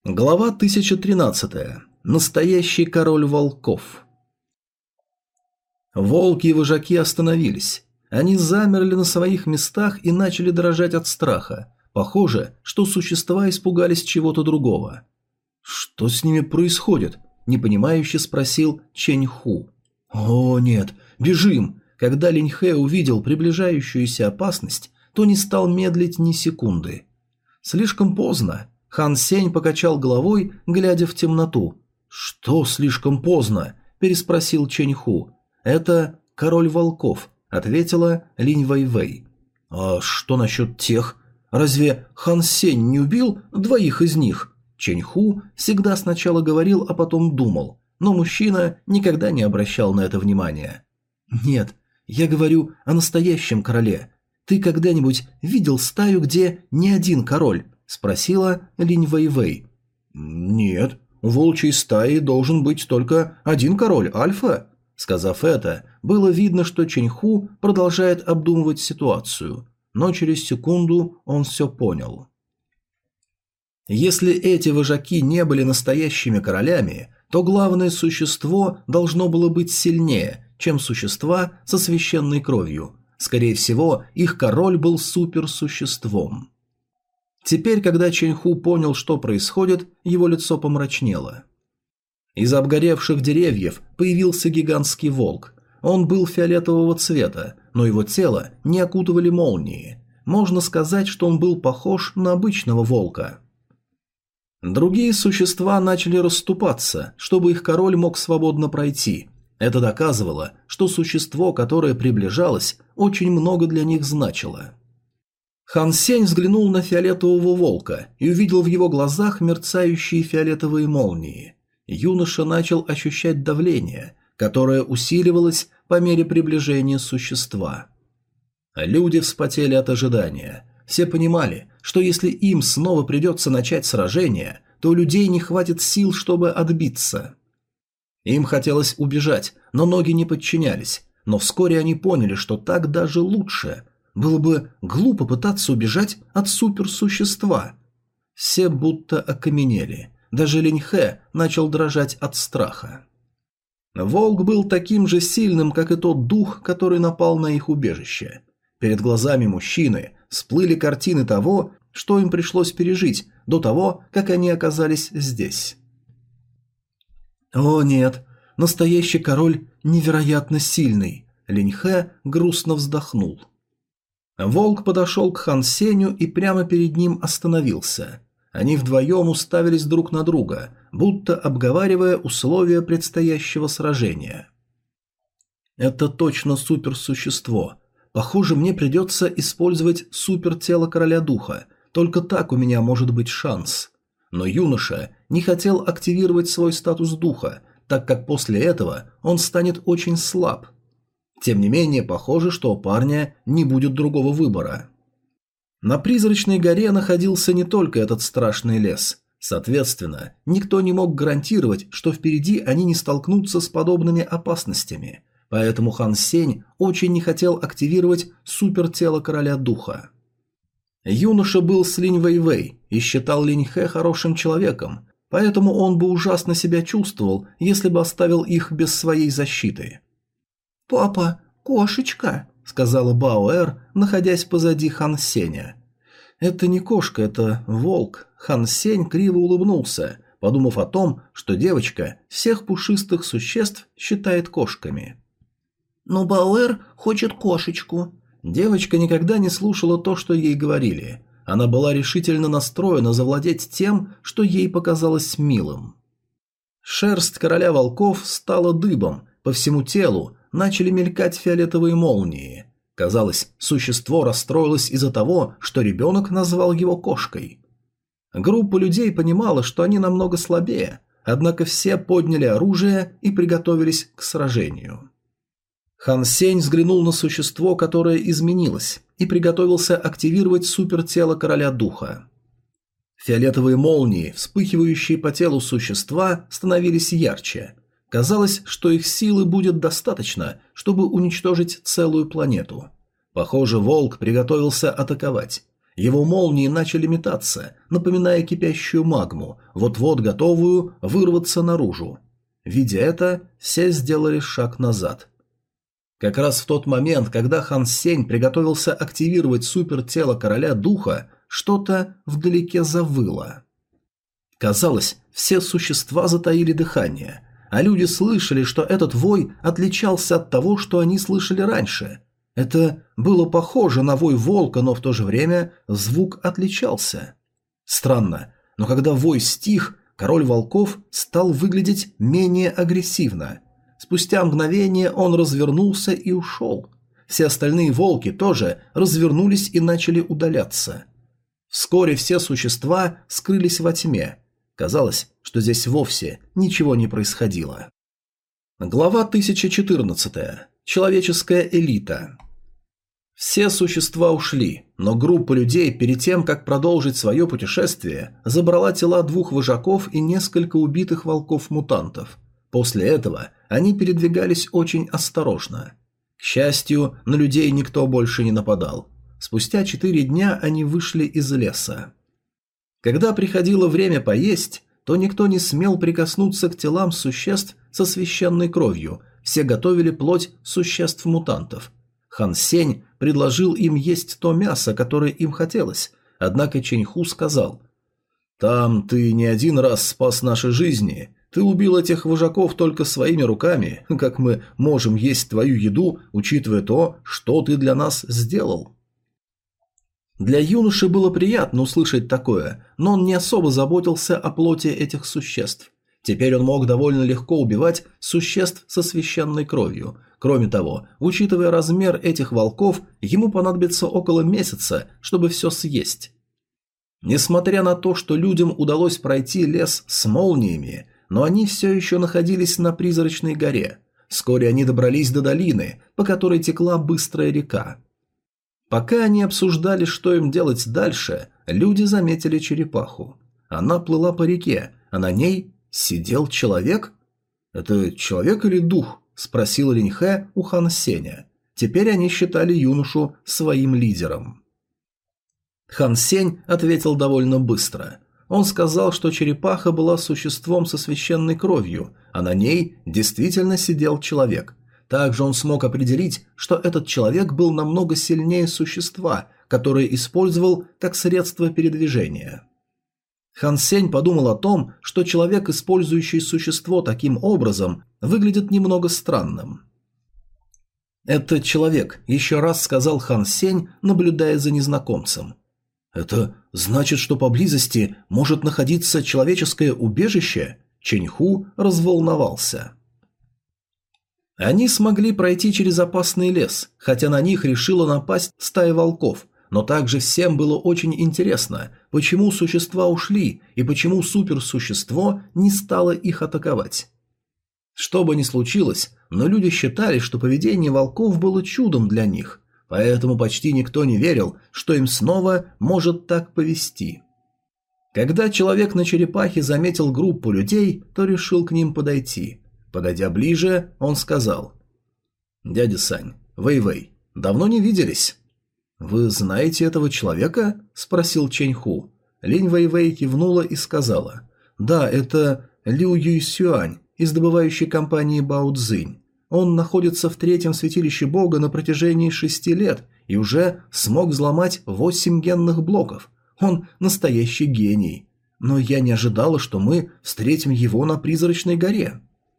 Глава 1013. Настоящий король волков. Волки и вожаки остановились. Они замерли на своих местах и начали дрожать от страха. Похоже, что существа испугались чего-то другого. «Что с ними происходит?» – непонимающе спросил Чэнь Ху. «О, нет, бежим!» Когда Линь Хэ увидел приближающуюся опасность, то не стал медлить ни секунды. Слишком поздно. Хан Сень покачал головой, глядя в темноту. «Что слишком поздно?» – переспросил Чэнь Ху. «Это король волков», – ответила Линь Вэйвэй. «А что насчет тех? Разве Хан Сень не убил двоих из них?» Чэнь Ху всегда сначала говорил, а потом думал, но мужчина никогда не обращал на это внимания. «Нет, я говорю о настоящем короле. Ты когда-нибудь видел стаю, где не один король?» – спросила Линь Вэйвэй. «Нет, у волчьей стаи должен быть только один король, Альфа». Сказав это, было видно, что Чэнь Ху продолжает обдумывать ситуацию, но через секунду он все понял. Если эти вожаки не были настоящими королями, то главное существо должно было быть сильнее, чем существа со священной кровью. Скорее всего, их король был суперсуществом. Теперь, когда Чэнь Ху понял, что происходит, его лицо помрачнело. Из обгоревших деревьев появился гигантский волк. Он был фиолетового цвета, но его тело не окутывали молнии. Можно сказать, что он был похож на обычного волка. Другие существа начали расступаться, чтобы их король мог свободно пройти. Это доказывало, что существо, которое приближалось, очень много для них значило. Хан Сень взглянул на фиолетового волка и увидел в его глазах мерцающие фиолетовые молнии. Юноша начал ощущать давление, которое усиливалось по мере приближения существа. Люди вспотели от ожидания. Все понимали, что если им снова придется начать сражение, то у людей не хватит сил, чтобы отбиться. Им хотелось убежать, но ноги не подчинялись. Но вскоре они поняли, что так даже лучше. Было бы глупо пытаться убежать от суперсущества. Все будто окаменели. Даже Линь Хэ начал дрожать от страха. Волк был таким же сильным, как и тот дух, который напал на их убежище. Перед глазами мужчины всплыли картины того, что им пришлось пережить до того, как они оказались здесь. «О нет, настоящий король невероятно сильный», — Линь Хэ грустно вздохнул. Волк подошел к Хан Сенью и прямо перед ним остановился. Они вдвоем уставились друг на друга, будто обговаривая условия предстоящего сражения. «Это точно суперсущество. Похоже, мне придется использовать супертело короля духа, только так у меня может быть шанс». Но юноша не хотел активировать свой статус духа, так как после этого он станет очень слаб. Тем не менее, похоже, что у парня не будет другого выбора. На призрачной горе находился не только этот страшный лес. Соответственно, никто не мог гарантировать, что впереди они не столкнутся с подобными опасностями. Поэтому Хан Сень очень не хотел активировать супертело короля духа. Юноша был с Линь Вэйвэй и считал Линь Хэ хорошим человеком, поэтому он бы ужасно себя чувствовал, если бы оставил их без своей защиты. «Папа, кошечка», — сказала Баоэр, находясь позади Хан Сеня. «Это не кошка, это волк». Хан Сень криво улыбнулся, подумав о том, что девочка всех пушистых существ считает кошками. «Но Баоэр хочет кошечку». Девочка никогда не слушала то, что ей говорили. Она была решительно настроена завладеть тем, что ей показалось милым. Шерсть короля волков стала дыбом, по всему телу начали мелькать фиолетовые молнии. Казалось, существо расстроилось из-за того, что ребенок назвал его кошкой. Группа людей понимала, что они намного слабее, однако все подняли оружие и приготовились к сражению. Хан Сень взглянул на существо, которое изменилось, и приготовился активировать супертело короля духа. Фиолетовые молнии, вспыхивающие по телу существа, становились ярче. Казалось, что их силы будет достаточно, чтобы уничтожить целую планету. Похоже, волк приготовился атаковать. Его молнии начали метаться, напоминая кипящую магму, вот-вот готовую вырваться наружу. Видя это, все сделали шаг назад. Как раз в тот момент, когда Хан Сень приготовился активировать супертело короля духа, что-то вдалеке завыло. Казалось, все существа затаили дыхание, а люди слышали, что этот вой отличался от того, что они слышали раньше. Это было похоже на вой волка, но в то же время звук отличался. Странно, но когда вой стих, король волков стал выглядеть менее агрессивно. Спустя мгновение он развернулся и ушел. Все остальные волки тоже развернулись и начали удаляться. Вскоре все существа скрылись во тьме. Казалось, что здесь вовсе ничего не происходило. Глава 1014. Человеческая элита. Все существа ушли, но группа людей перед тем, как продолжить свое путешествие, забрала тела 2 вожаков и несколько убитых волков-мутантов. После этого они передвигались очень осторожно. К счастью, на людей никто больше не нападал. Спустя 4 дня они вышли из леса. Когда приходило время поесть, то никто не смел прикоснуться к телам существ со священной кровью, все готовили плоть существ-мутантов. Хан Сень предложил им есть то мясо, которое им хотелось, однако Чэньху сказал: «Там ты не один раз спас наши жизни, ты убил этих вожаков только своими руками, как мы можем есть твою еду, учитывая то, что ты для нас сделал?» Для юноши было приятно услышать такое, но он не особо заботился о плоти этих существ. Теперь он мог довольно легко убивать существ со священной кровью. Кроме того, учитывая размер этих волков, ему понадобится около месяца, чтобы все съесть. Несмотря на то, что людям удалось пройти лес с молниями, но они все еще находились на призрачной горе. Вскоре они добрались до долины, по которой текла быстрая река. Пока они обсуждали, что им делать дальше, люди заметили черепаху. Она плыла по реке, а на ней сидел человек? «Это человек или дух?» – спросил Линьхэ у Хан Сеня. Теперь они считали юношу своим лидером. Хан Сень ответил довольно быстро. Он сказал, что черепаха была существом со священной кровью, а на ней действительно сидел человек. Также он смог определить, что этот человек был намного сильнее существа, которое использовал как средство передвижения. Хан Сень подумал о том, что человек, использующий существо таким образом, выглядит немного странным. «Это человек», – еще раз сказал Хан Сень, наблюдая за незнакомцем. «Это значит, что поблизости может находиться человеческое убежище?» Чэньху разволновался. Они смогли пройти через опасный лес, хотя на них решила напасть стая волков, но также всем было очень интересно, почему существа ушли и почему суперсущество не стало их атаковать. Что бы ни случилось, но люди считали, что поведение волков было чудом для них, поэтому почти никто не верил, что им снова может так повести. Когда человек на черепахе заметил группу людей, то решил к ним подойти. Подойдя ближе, он сказал: «Дядя Сань, Вэй-Вэй, давно не виделись». «Вы знаете этого человека?» – спросил Чэньху. Линь Вэй-Вэй кивнула и сказала: «Да, это Лю Юйсюань из добывающей компании Бао Цзинь. Он находится в 3-м святилище бога на протяжении 6 лет и уже смог взломать 8 генных блоков. Он настоящий гений. Но я не ожидала, что мы встретим его на призрачной горе».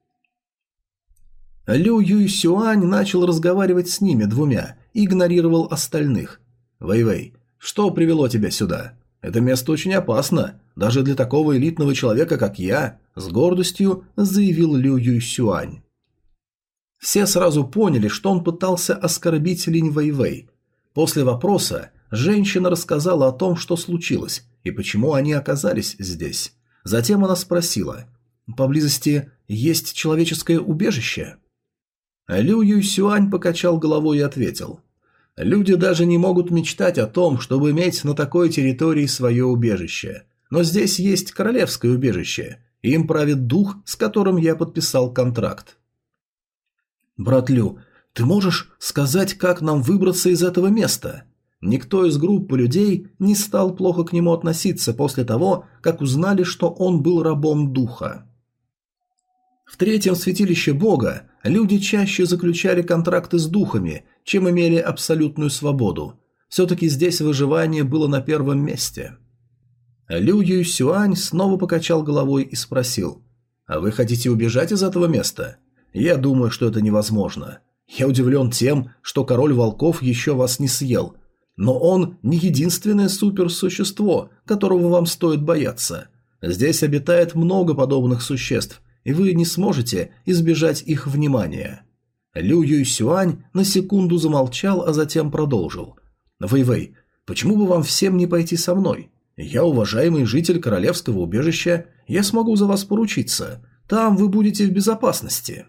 Лю Юйсюань начал разговаривать с ними двумя и игнорировал остальных. «Вэй-Вэй, что привело тебя сюда? Это место очень опасно, даже для такого элитного человека, как я», – с гордостью заявил Лю Юйсюань. Все сразу поняли, что он пытался оскорбить Линь Вэй-Вэй. После вопроса женщина рассказала о том, что случилось и почему они оказались здесь. Затем она спросила: «Поблизости есть человеческое убежище?» Лю Юйсюань покачал головой и ответил: «Люди даже не могут мечтать о том, чтобы иметь на такой территории свое убежище. Но здесь есть королевское убежище, и им правит дух, с которым я подписал контракт». «Брат Лю, ты можешь сказать, как нам выбраться из этого места?» Никто из группы людей не стал плохо к нему относиться после того, как узнали, что он был рабом духа. В третьем святилище бога люди чаще заключали контракты с духами, чем имели абсолютную свободу. Все-таки здесь выживание было на первом месте. Лю Юйсюань снова покачал головой и спросил: «А вы хотите убежать из этого места? Я думаю, что это невозможно. Я удивлен тем, что король волков еще вас не съел. Но он не единственное суперсущество, которого вам стоит бояться. Здесь обитает много подобных существ, и вы не сможете избежать их внимания». Лю Юйсюань на секунду замолчал, а затем продолжил. «Вэй-Вэй, почему бы вам всем не пойти со мной? Я уважаемый житель королевского убежища, я смогу за вас поручиться. Там вы будете в безопасности».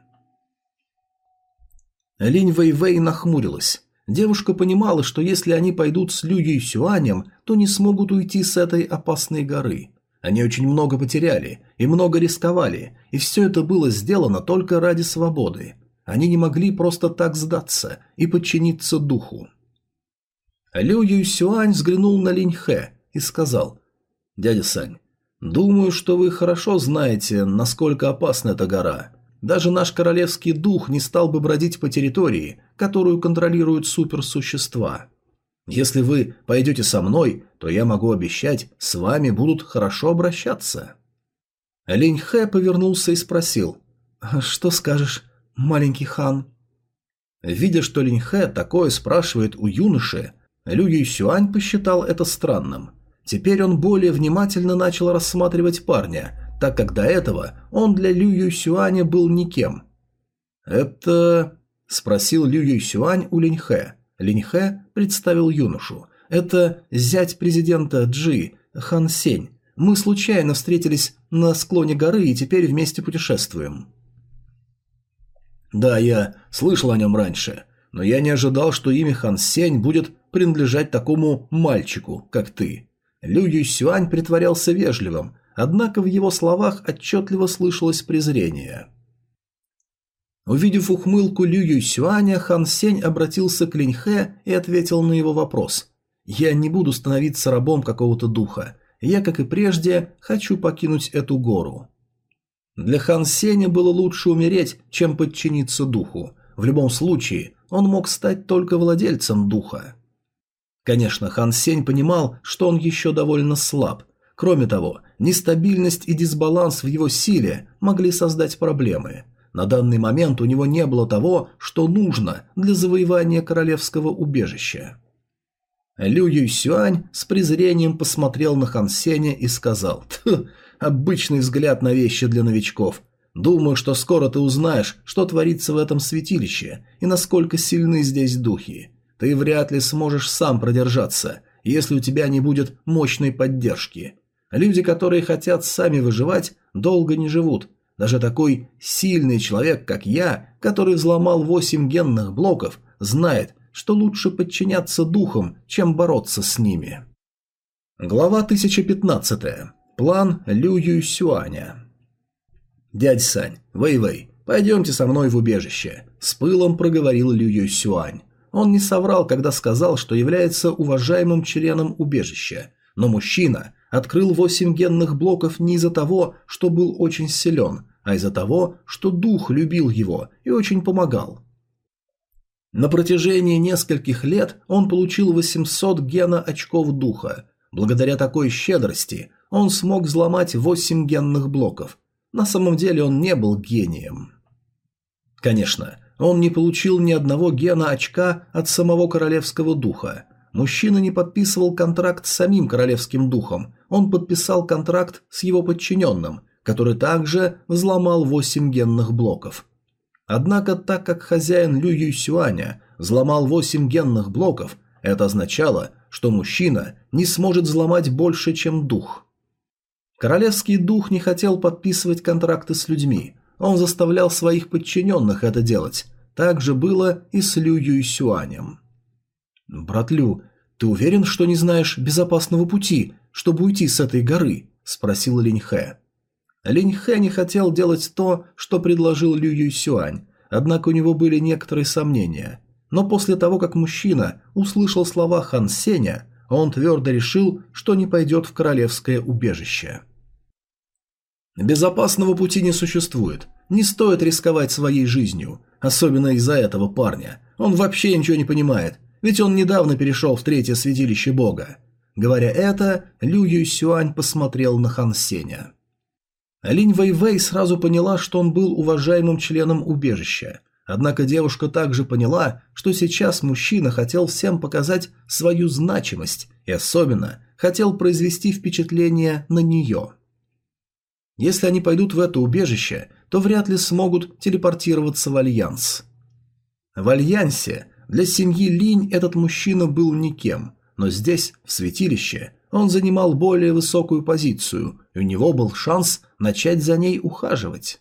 Линь Вэй-Вэй нахмурилась. Девушка понимала, что если они пойдут с Лю Юйсюанем, то не смогут уйти с этой опасной горы. Они очень много потеряли и много рисковали, и все это было сделано только ради свободы. Они не могли просто так сдаться и подчиниться духу. Лю Юйсюань взглянул на Линь Хэ и сказал: «Дядя Сань, думаю, что вы хорошо знаете, насколько опасна эта гора. Даже наш королевский дух не стал бы бродить по территории, которую контролируют суперсущества. Если вы пойдете со мной, то я могу обещать, с вами будут хорошо обращаться». Линь Хэ повернулся и спросил: «Что скажешь, маленький хан?» Видя, что Линь Хэ такое спрашивает у юноши, Лю Юйсюань посчитал это странным. Теперь он более внимательно начал рассматривать парня, так как до этого он для Лю Юйсюаня был никем. «Это...» – спросил Лю Юйсюань у Линь Хэ. Линь Хэ представил юношу. «Это зять президента Джи, Хан Сень. Мы случайно встретились на склоне горы и теперь вместе путешествуем». «Да, я слышал о нем раньше, но я не ожидал, что имя Хан Сень будет принадлежать такому мальчику, как ты». Лю Юйсюань притворялся вежливым, однако в его словах отчетливо слышалось презрение. Увидев ухмылку Лю Юйсюаня, Хан Сень обратился к Линь Хэ и ответил на его вопрос. «Я не буду становиться рабом какого-то духа. Я, как и прежде, хочу покинуть эту гору». Для Хан Сеня было лучше умереть, чем подчиниться духу. В любом случае, он мог стать только владельцем духа. Конечно, Хан Сень понимал, что он еще довольно слаб. Кроме того, нестабильность и дисбаланс в его силе могли создать проблемы. На данный момент у него не было того, что нужно для завоевания королевского убежища. Лю Юйсюань с презрением посмотрел на Хан Сеня и сказал: «Тьфу, обычный взгляд на вещи для новичков. Думаю, что скоро ты узнаешь, что творится в этом святилище и насколько сильны здесь духи. Ты вряд ли сможешь сам продержаться, если у тебя не будет мощной поддержки. Люди, которые хотят сами выживать, долго не живут. Даже такой сильный человек, как я, который взломал 8 генных блоков, знает, что лучше подчиняться духам, чем бороться с ними». Глава 1015. План Лю Юйсюаня. «Дядь Сань, Вэй-Вэй, пойдемте со мной в убежище», – с пылом проговорил Лю Юйсюань. Он не соврал, когда сказал, что является уважаемым членом убежища, но мужчина открыл 8 генных блоков не из-за того, что был очень силен, а из-за того, что дух любил его и очень помогал. На протяжении нескольких лет он получил 800 гена очков духа. Благодаря такой щедрости он смог взломать 8 генных блоков. На самом деле он не был гением. Конечно, он не получил ни одного гена очка от самого королевского духа. Мужчина не подписывал контракт с самим королевским духом, он подписал контракт с его подчиненным, который также взломал 8 генных блоков. Однако, так как хозяин Лю Юйсюаня взломал 8 генных блоков, это означало, что мужчина не сможет взломать больше, чем дух. Королевский дух не хотел подписывать контракты с людьми, он заставлял своих подчиненных это делать. Так же было и с Лю Юйсюанем. «Брат Лю, ты уверен, что не знаешь безопасного пути, чтобы уйти с этой горы?» – спросил Линь Хэ. Линь Хэ не хотел делать то, что предложил Лю Юйсюань, однако у него были некоторые сомнения. Но после того, как мужчина услышал слова Хан Сеня, он твердо решил, что не пойдет в королевское убежище. Безопасного пути не существует. Не стоит рисковать своей жизнью, особенно из-за этого парня. Он вообще ничего не понимает, ведь он недавно перешел в третье святилище бога. Говоря это, Лю Юйсюань посмотрел на Хан Сеня. Линь Вэйвэй сразу поняла, что он был уважаемым членом убежища. Однако девушка также поняла, что сейчас мужчина хотел всем показать свою значимость и особенно хотел произвести впечатление на нее. Если они пойдут в это убежище, то вряд ли смогут телепортироваться в Альянс. В Альянсе для семьи Линь этот мужчина был никем, но здесь, в святилище, он занимал более высокую позицию, и у него был шанс начать за ней ухаживать.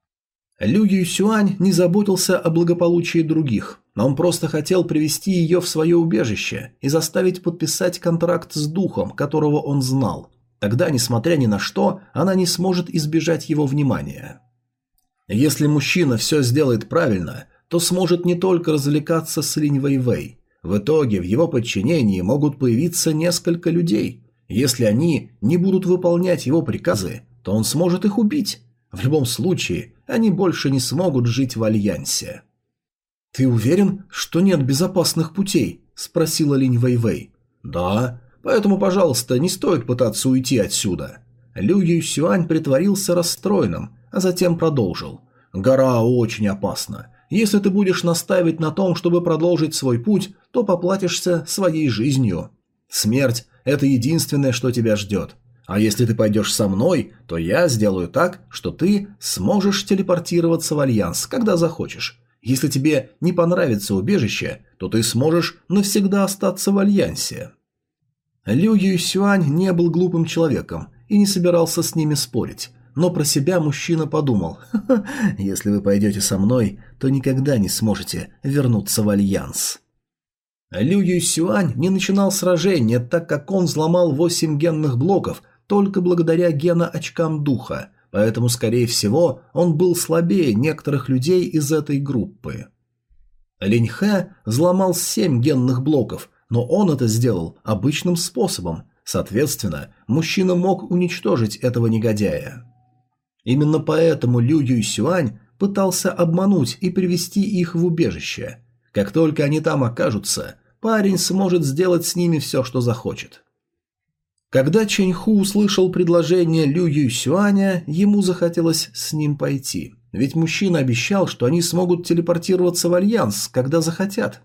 Лю Юйсюань не заботился о благополучии других, но он просто хотел привести ее в свое убежище и заставить подписать контракт с духом, которого он знал. Тогда, несмотря ни на что, она не сможет избежать его внимания. Если мужчина все сделает правильно, то сможет не только развлекаться с Линь Вэйвэй. В итоге в его подчинении могут появиться несколько людей. Если они не будут выполнять его приказы, то он сможет их убить. В любом случае, они больше не смогут жить в Альянсе. «Ты уверен, что нет безопасных путей?» – спросила Линь Вэйвэй. «Да, поэтому, пожалуйста, не стоит пытаться уйти отсюда». Лю Юйсюань притворился расстроенным, а затем продолжил. «Гора очень опасна. Если ты будешь настаивать на том, чтобы продолжить свой путь, то поплатишься своей жизнью. Смерть – это единственное, что тебя ждет. А если ты пойдешь со мной, то я сделаю так, что ты сможешь телепортироваться в Альянс, когда захочешь. Если тебе не понравится убежище, то ты сможешь навсегда остаться в Альянсе». Лю Юйсюань не был глупым человеком и не собирался с ними спорить, но про себя мужчина подумал: «Ха-ха, если вы пойдете со мной, то никогда не сможете вернуться в Альянс». Лю Юйсюань не начинал сражения, так как он взломал 8 генных блоков только благодаря геноочкам духа, поэтому, скорее всего, он был слабее некоторых людей из этой группы. Линь Хэ взломал 7 генных блоков, но он это сделал обычным способом, соответственно, мужчина мог уничтожить этого негодяя. Именно поэтому Лю Юйсюань пытался обмануть и привести их в убежище. Как только они там окажутся, парень сможет сделать с ними все, что захочет. Когда Чэнь Ху услышал предложение Лю Юйсюаня, ему захотелось с ним пойти, ведь мужчина обещал, что они смогут телепортироваться в Альянс, когда захотят.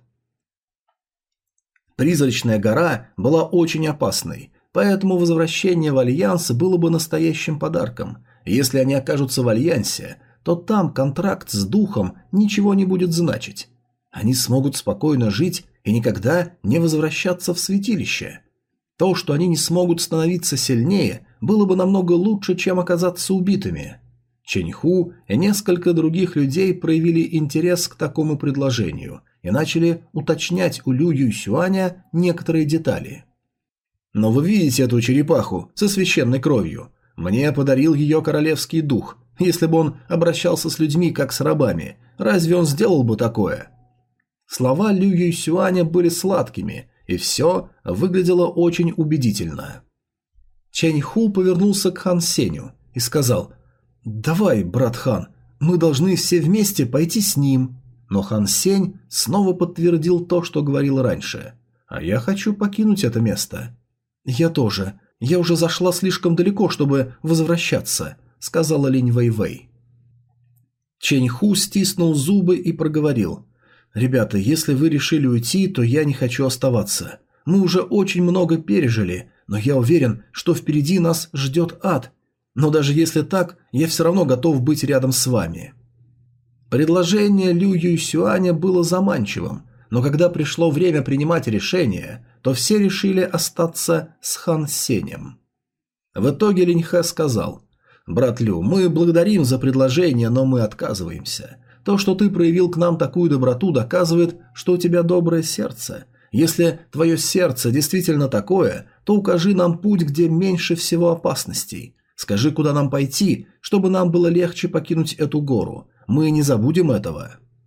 Призрачная гора была очень опасной, поэтому возвращение в Альянс было бы настоящим подарком. Если они окажутся в Альянсе, то там контракт с духом ничего не будет значить. Они смогут спокойно жить и никогда не возвращаться в святилище. То, что они не смогут становиться сильнее, было бы намного лучше, чем оказаться убитыми. Чэнь Ху и несколько других людей проявили интерес к такому предложению и начали уточнять у Лю Юйсюаня некоторые детали. «Но вы видите эту черепаху со священной кровью? Мне подарил ее королевский дух. Если бы он обращался с людьми, как с рабами, разве он сделал бы такое?» Слова Лю Юйсюаня были сладкими, и все выглядело очень убедительно. Чэнь Ху повернулся к Хан Сеню и сказал: «Давай, брат Хан, мы должны все вместе пойти с ним». Но Хан Сень снова подтвердил то, что говорил раньше. «А я хочу покинуть это место». «Я тоже. Я уже зашла слишком далеко, чтобы возвращаться», — сказала Линь Вэйвэй. Чэнь Ху стиснул зубы и проговорил: «Ребята, если вы решили уйти, то я не хочу оставаться. Мы уже очень много пережили, но я уверен, что впереди нас ждет ад. Но даже если так, я все равно готов быть рядом с вами». Предложение Лю Юйсюаня было заманчивым, но когда пришло время принимать решение, то все решили остаться с Хан Сенем. В итоге Линь Хэ сказал: «Брат Лю, мы благодарим за предложение, но мы отказываемся. То, что ты проявил к нам такую доброту, доказывает, что у тебя доброе сердце. Если твое сердце действительно такое, то укажи нам путь, где меньше всего опасностей. Скажи, куда нам пойти, чтобы нам было легче покинуть эту гору. Мы не забудем этого».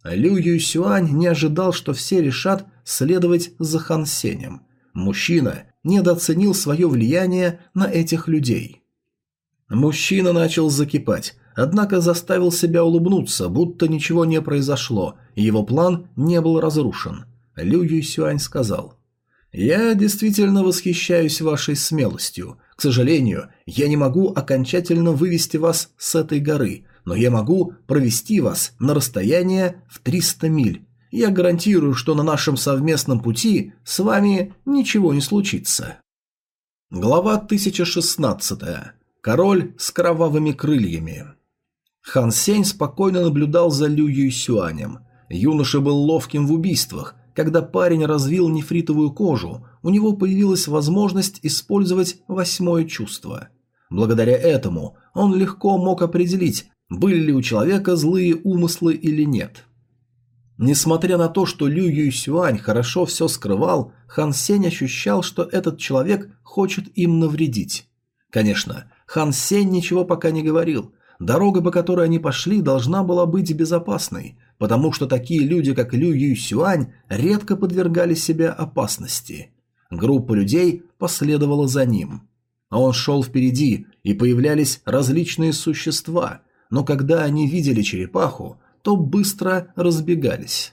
Лю Юйсюань не ожидал, что все решат следовать за Хан Сенем. Мужчина недооценил свое влияние на этих людей. Мужчина начал закипать, однако заставил себя улыбнуться, будто ничего не произошло, и его план не был разрушен. Лю Юйсюань сказал: «Я действительно восхищаюсь вашей смелостью. К сожалению, я не могу окончательно вывести вас с этой горы, но я могу провести вас на расстояние в 300 миль. Я гарантирую, что на нашем совместном пути с вами ничего не случится». Глава 1016. Король с кровавыми крыльями. Хан Сень спокойно наблюдал за Лю Юйсюанем. Юноша был ловким в убийствах. Когда парень развил нефритовую кожу, у него появилась возможность использовать 8-е чувство. Благодаря этому он легко мог определить, были ли у человека злые умыслы или нет. Несмотря на то, что Лю Юйсюань хорошо все скрывал, Хан Сень ощущал, что этот человек хочет им навредить. Конечно, Хан Сень ничего пока не говорил. Дорога, по которой они пошли, должна была быть безопасной, потому что такие люди, как Лю Юйсюань, редко подвергали себя опасности. Группа людей последовала за ним. Он шел впереди, и появлялись различные существа, но когда они видели черепаху, то быстро разбегались.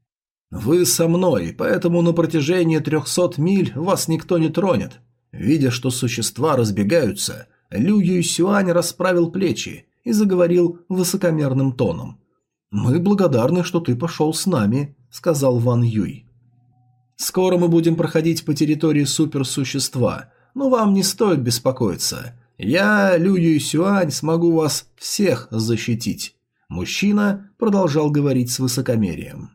«Вы со мной, поэтому на протяжении 300 миль вас никто не тронет». Видя, что существа разбегаются, Лю Юйсюань расправил плечи и заговорил высокомерным тоном. «Мы благодарны, что ты пошел с нами», — сказал Ван Юй. «Скоро мы будем проходить по территории суперсущества, но вам не стоит беспокоиться. Я, Лю Юйсюань, смогу вас всех защитить». Мужчина продолжал говорить с высокомерием.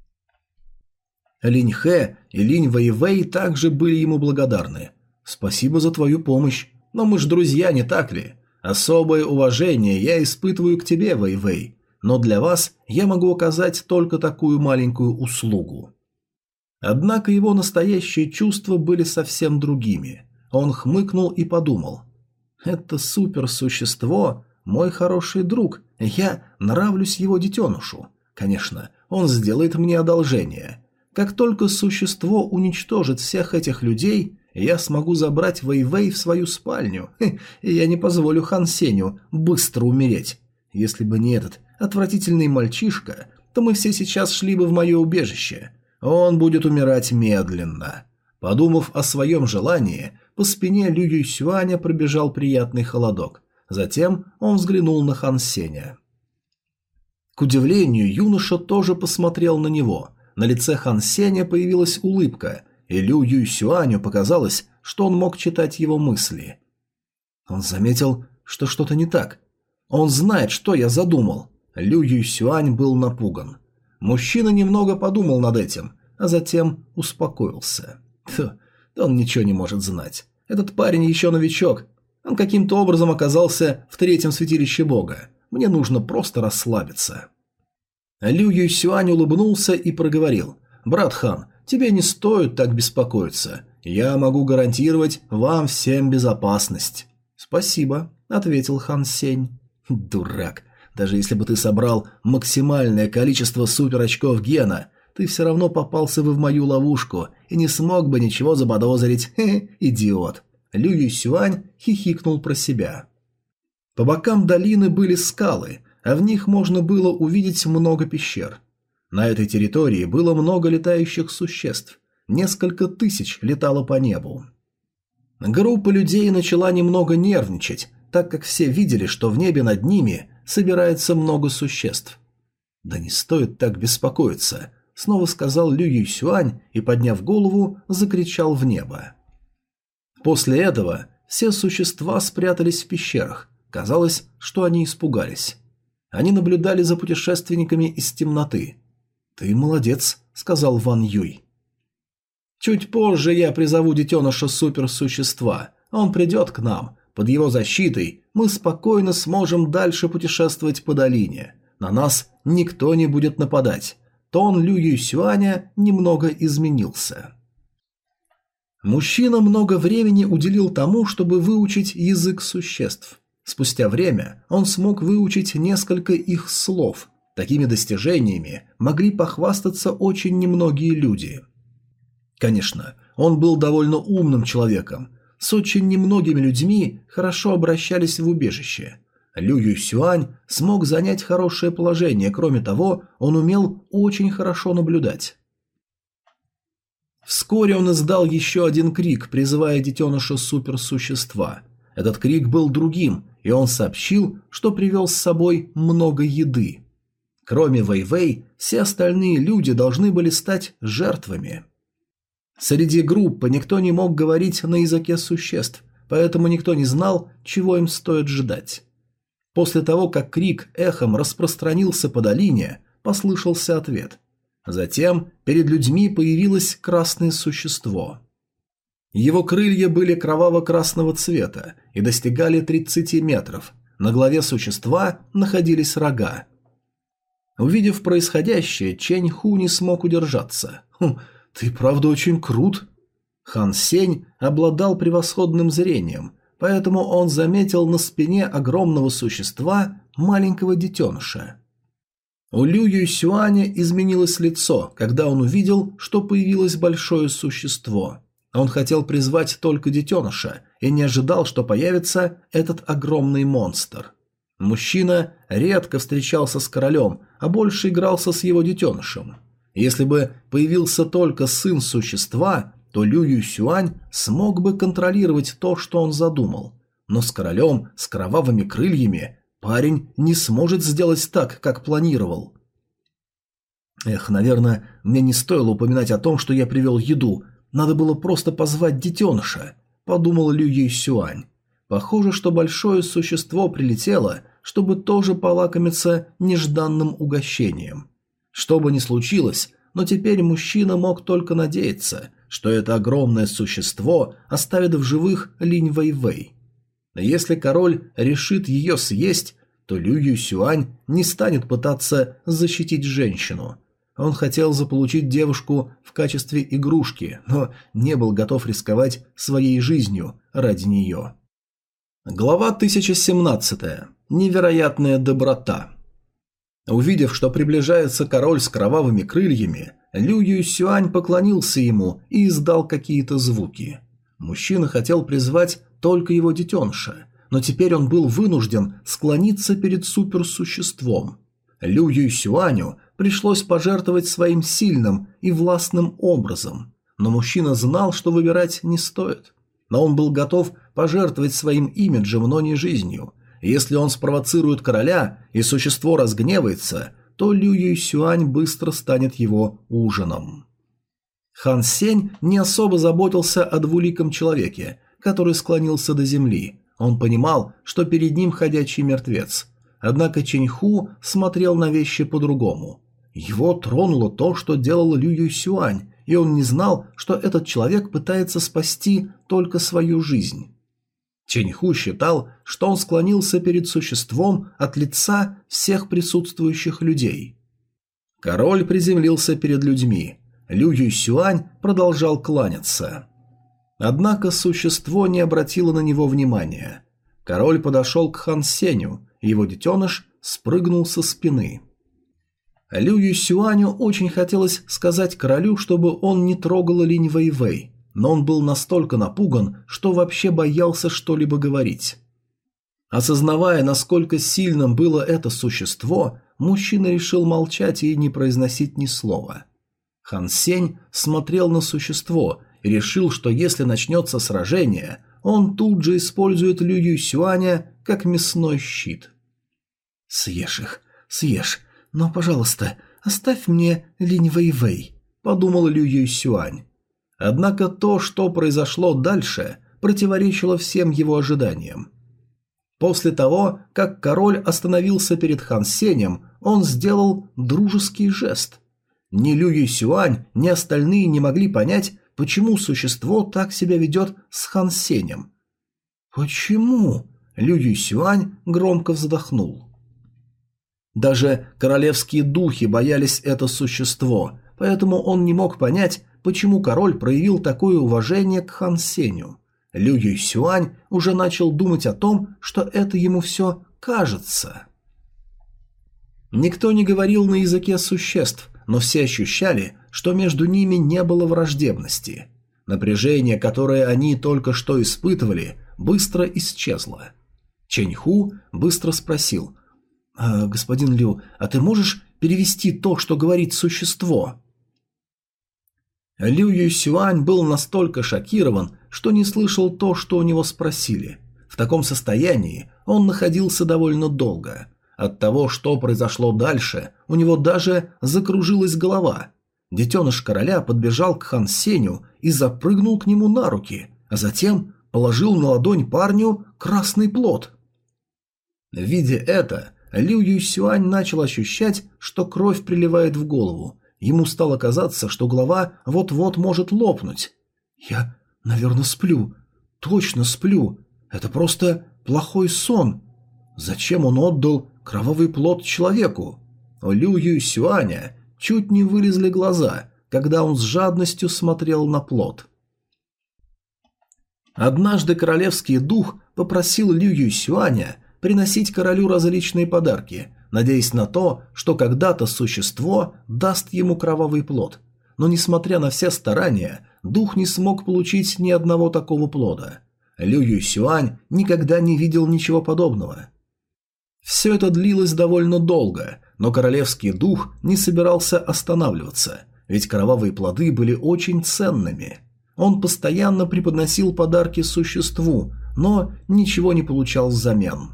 Линь Хэ и Линь Вэйвэй также были ему благодарны. «Спасибо за твою помощь, но мы ж друзья, не так ли? Особое уважение я испытываю к тебе, Вэйвэй, но для вас я могу оказать только такую маленькую услугу». Однако его настоящие чувства были совсем другими. Он хмыкнул и подумал: «Это суперсущество – мой хороший друг, я нравлюсь его детенышу. Конечно, он сделает мне одолжение. Как только существо уничтожит всех этих людей, я смогу забрать Вэйвэй в свою спальню, и я не позволю Хан Сеню быстро умереть. Если бы не этот отвратительный мальчишка, то мы все сейчас шли бы в мое убежище. Он будет умирать медленно». Подумав о своем желании, по спине Лю Юйсюаня пробежал приятный холодок. Затем он взглянул на Хан Сеня. К удивлению, юноша тоже посмотрел на него. На лице Хан Сеня появилась улыбка, и Лю Юйсюаню показалось, что он мог читать его мысли. Он заметил, что что-то не так. Он знает, что я задумал. Лю Юйсюань был напуган. Мужчина немного подумал над этим, а затем успокоился. Он ничего не может знать. Этот парень еще новичок. Он каким-то образом оказался в 3-м святилище бога. Мне нужно просто расслабиться. Лю Юйсюань улыбнулся и проговорил: «Брат Хан, тебе не стоит так беспокоиться. Я могу гарантировать вам всем безопасность». «Спасибо», — ответил Хан Сень. «Дурак. Даже если бы ты собрал максимальное количество суперочков гена, ты все равно попался бы в мою ловушку и не смог бы ничего заподозрить. Идиот». Лю Юйсюань хихикнул про себя. По бокам долины были скалы, а в них можно было увидеть много пещер. На этой территории было много летающих существ. Несколько тысяч летало по небу. Группа людей начала немного нервничать, так как все видели, что в небе над ними собирается много существ. «Да не стоит так беспокоиться», — снова сказал Лю Юйсюань и, подняв голову, закричал в небо. После этого все существа спрятались в пещерах. Казалось, что они испугались. Они наблюдали за путешественниками из темноты. «Ты молодец», — сказал Ван Юй. «Чуть позже я призову детеныша суперсущества. Он придет к нам. Под его защитой мы спокойно сможем дальше путешествовать по долине. На нас никто не будет нападать». Тон Лю Юйсюаня немного изменился. Мужчина много времени уделил тому, чтобы выучить язык существ. Спустя время он смог выучить несколько их слов. Такими достижениями могли похвастаться очень немногие люди. Конечно, он был довольно умным человеком. С очень немногими людьми хорошо обращались в убежище. Лю Юйсюань смог занять хорошее положение, кроме того, он умел очень хорошо наблюдать. Вскоре он издал еще один крик, призывая детеныша суперсущества. Этот крик был другим, и он сообщил, что привел с собой много еды. Кроме Вэй-Вэй, все остальные люди должны были стать жертвами. Среди группы никто не мог говорить на языке существ, поэтому никто не знал, чего им стоит ждать. После того, как крик эхом распространился по долине, послышался ответ. Затем перед людьми появилось красное существо. Его крылья были кроваво-красного цвета и достигали 30 метров. На голове существа находились рога. Увидев происходящее, Чэнь Ху не смог удержаться. «Ты правда очень крут». Хан Сень обладал превосходным зрением, поэтому он заметил на спине огромного существа маленького детеныша. У Лю Юйсюаня изменилось лицо, когда он увидел, что появилось большое существо. Он хотел призвать только детеныша и не ожидал, что появится этот огромный монстр. Мужчина редко встречался с королем, а больше игрался с его детенышем. Если бы появился только сын существа, то Лю Юйсюань смог бы контролировать то, что он задумал. Но с королем, с кровавыми крыльями, парень не сможет сделать так, как планировал. Наверное, мне не стоило упоминать о том, что я привел еду. Надо было просто позвать детеныша, подумал Лю Юйсюань. Похоже, что большое существо прилетело, чтобы тоже полакомиться нежданным угощением. Что бы ни случилось, но теперь мужчина мог только надеяться, что это огромное существо оставит в живых Линь Вэйвэй. Если король решит ее съесть, то Лю Юйсюань не станет пытаться защитить женщину. Он хотел заполучить девушку в качестве игрушки, но не был готов рисковать своей жизнью ради нее. Глава 1017. Невероятная доброта. Увидев, что приближается король с кровавыми крыльями, Лю Юйсюань поклонился ему и издал какие-то звуки. Мужчина хотел призвать только его детеныша, но теперь он был вынужден склониться перед суперсуществом. Лю Юйсюаню пришлось пожертвовать своим сильным и властным образом, но мужчина знал, что выбирать не стоит. Но он был готов пожертвовать своим имиджем, но не жизнью. Если он спровоцирует короля и существо разгневается, то Лю Юйсюань быстро станет его ужином. Хан Сень не особо заботился о двуликом человеке, который склонился до земли. Он понимал, что перед ним ходячий мертвец. Однако Чэнь Ху смотрел на вещи по-другому. Его тронуло то, что делал Лю Юйсюань, и он не знал, что этот человек пытается спасти только свою жизнь. Чэнь Ху считал, что он склонился перед существом от лица всех присутствующих людей. Король приземлился перед людьми. Лю Юйсюань продолжал кланяться. Однако существо не обратило на него внимания. Король подошел к Хан Сенью, и его детеныш спрыгнул со спины. Лю Юйсюаню очень хотелось сказать королю, чтобы он не трогал Линь Вэйвэй, но он был настолько напуган, что вообще боялся что-либо говорить. Осознавая, насколько сильным было это существо, мужчина решил молчать и не произносить ни слова. Хан Сень смотрел на существо и решил, что если начнется сражение, он тут же использует Лю Юйсюаня как мясной щит. «Съешь их, съешь, но, пожалуйста, оставь мне Линь Вэйвэй», – подумал Лю Юйсюань. Однако то, что произошло дальше, противоречило всем его ожиданиям. После того, как король остановился перед Хан Сенем, он сделал дружеский жест. Ни Лю Юйсюань, ни остальные не могли понять, почему существо так себя ведет с Хан Сенем. «Почему?» – Лю Юйсюань громко вздохнул. Даже королевские духи боялись это существо, поэтому он не мог понять, почему король проявил такое уважение к Хан Сеню. Лю Юйсюань уже начал думать о том, что это ему все кажется. Никто не говорил на языке существ, но все ощущали, что между ними не было враждебности. Напряжение, которое они только что испытывали, быстро исчезло. Чэньху быстро спросил: «Господин Лю, а ты можешь перевести то, что говорит существо?» Лю Юйсюань был настолько шокирован, что не слышал то, что у него спросили. В таком состоянии он находился довольно долго. От того, что произошло дальше, у него даже закружилась голова. Детеныш короля подбежал к Хан Сеню и запрыгнул к нему на руки, а затем положил на ладонь парню красный плод. Видя это, Лю Юйсюань начал ощущать, что кровь приливает в голову. Ему стало казаться, что голова вот-вот может лопнуть. «Я, наверное, сплю. Точно сплю. Это просто плохой сон. Зачем он отдал кровавый плод человеку?» У Лю Юйсюаня чуть не вылезли глаза, когда он с жадностью смотрел на плод. Однажды королевский дух попросил Лю Юйсюаня приносить королю различные подарки, надеясь на то, что когда-то существо даст ему кровавый плод. Но несмотря на все старания, дух не смог получить ни одного такого плода. Лю Юйсюань никогда не видел ничего подобного. Все это длилось довольно долго, но королевский дух не собирался останавливаться, ведь кровавые плоды были очень ценными. Он постоянно преподносил подарки существу, но ничего не получал взамен.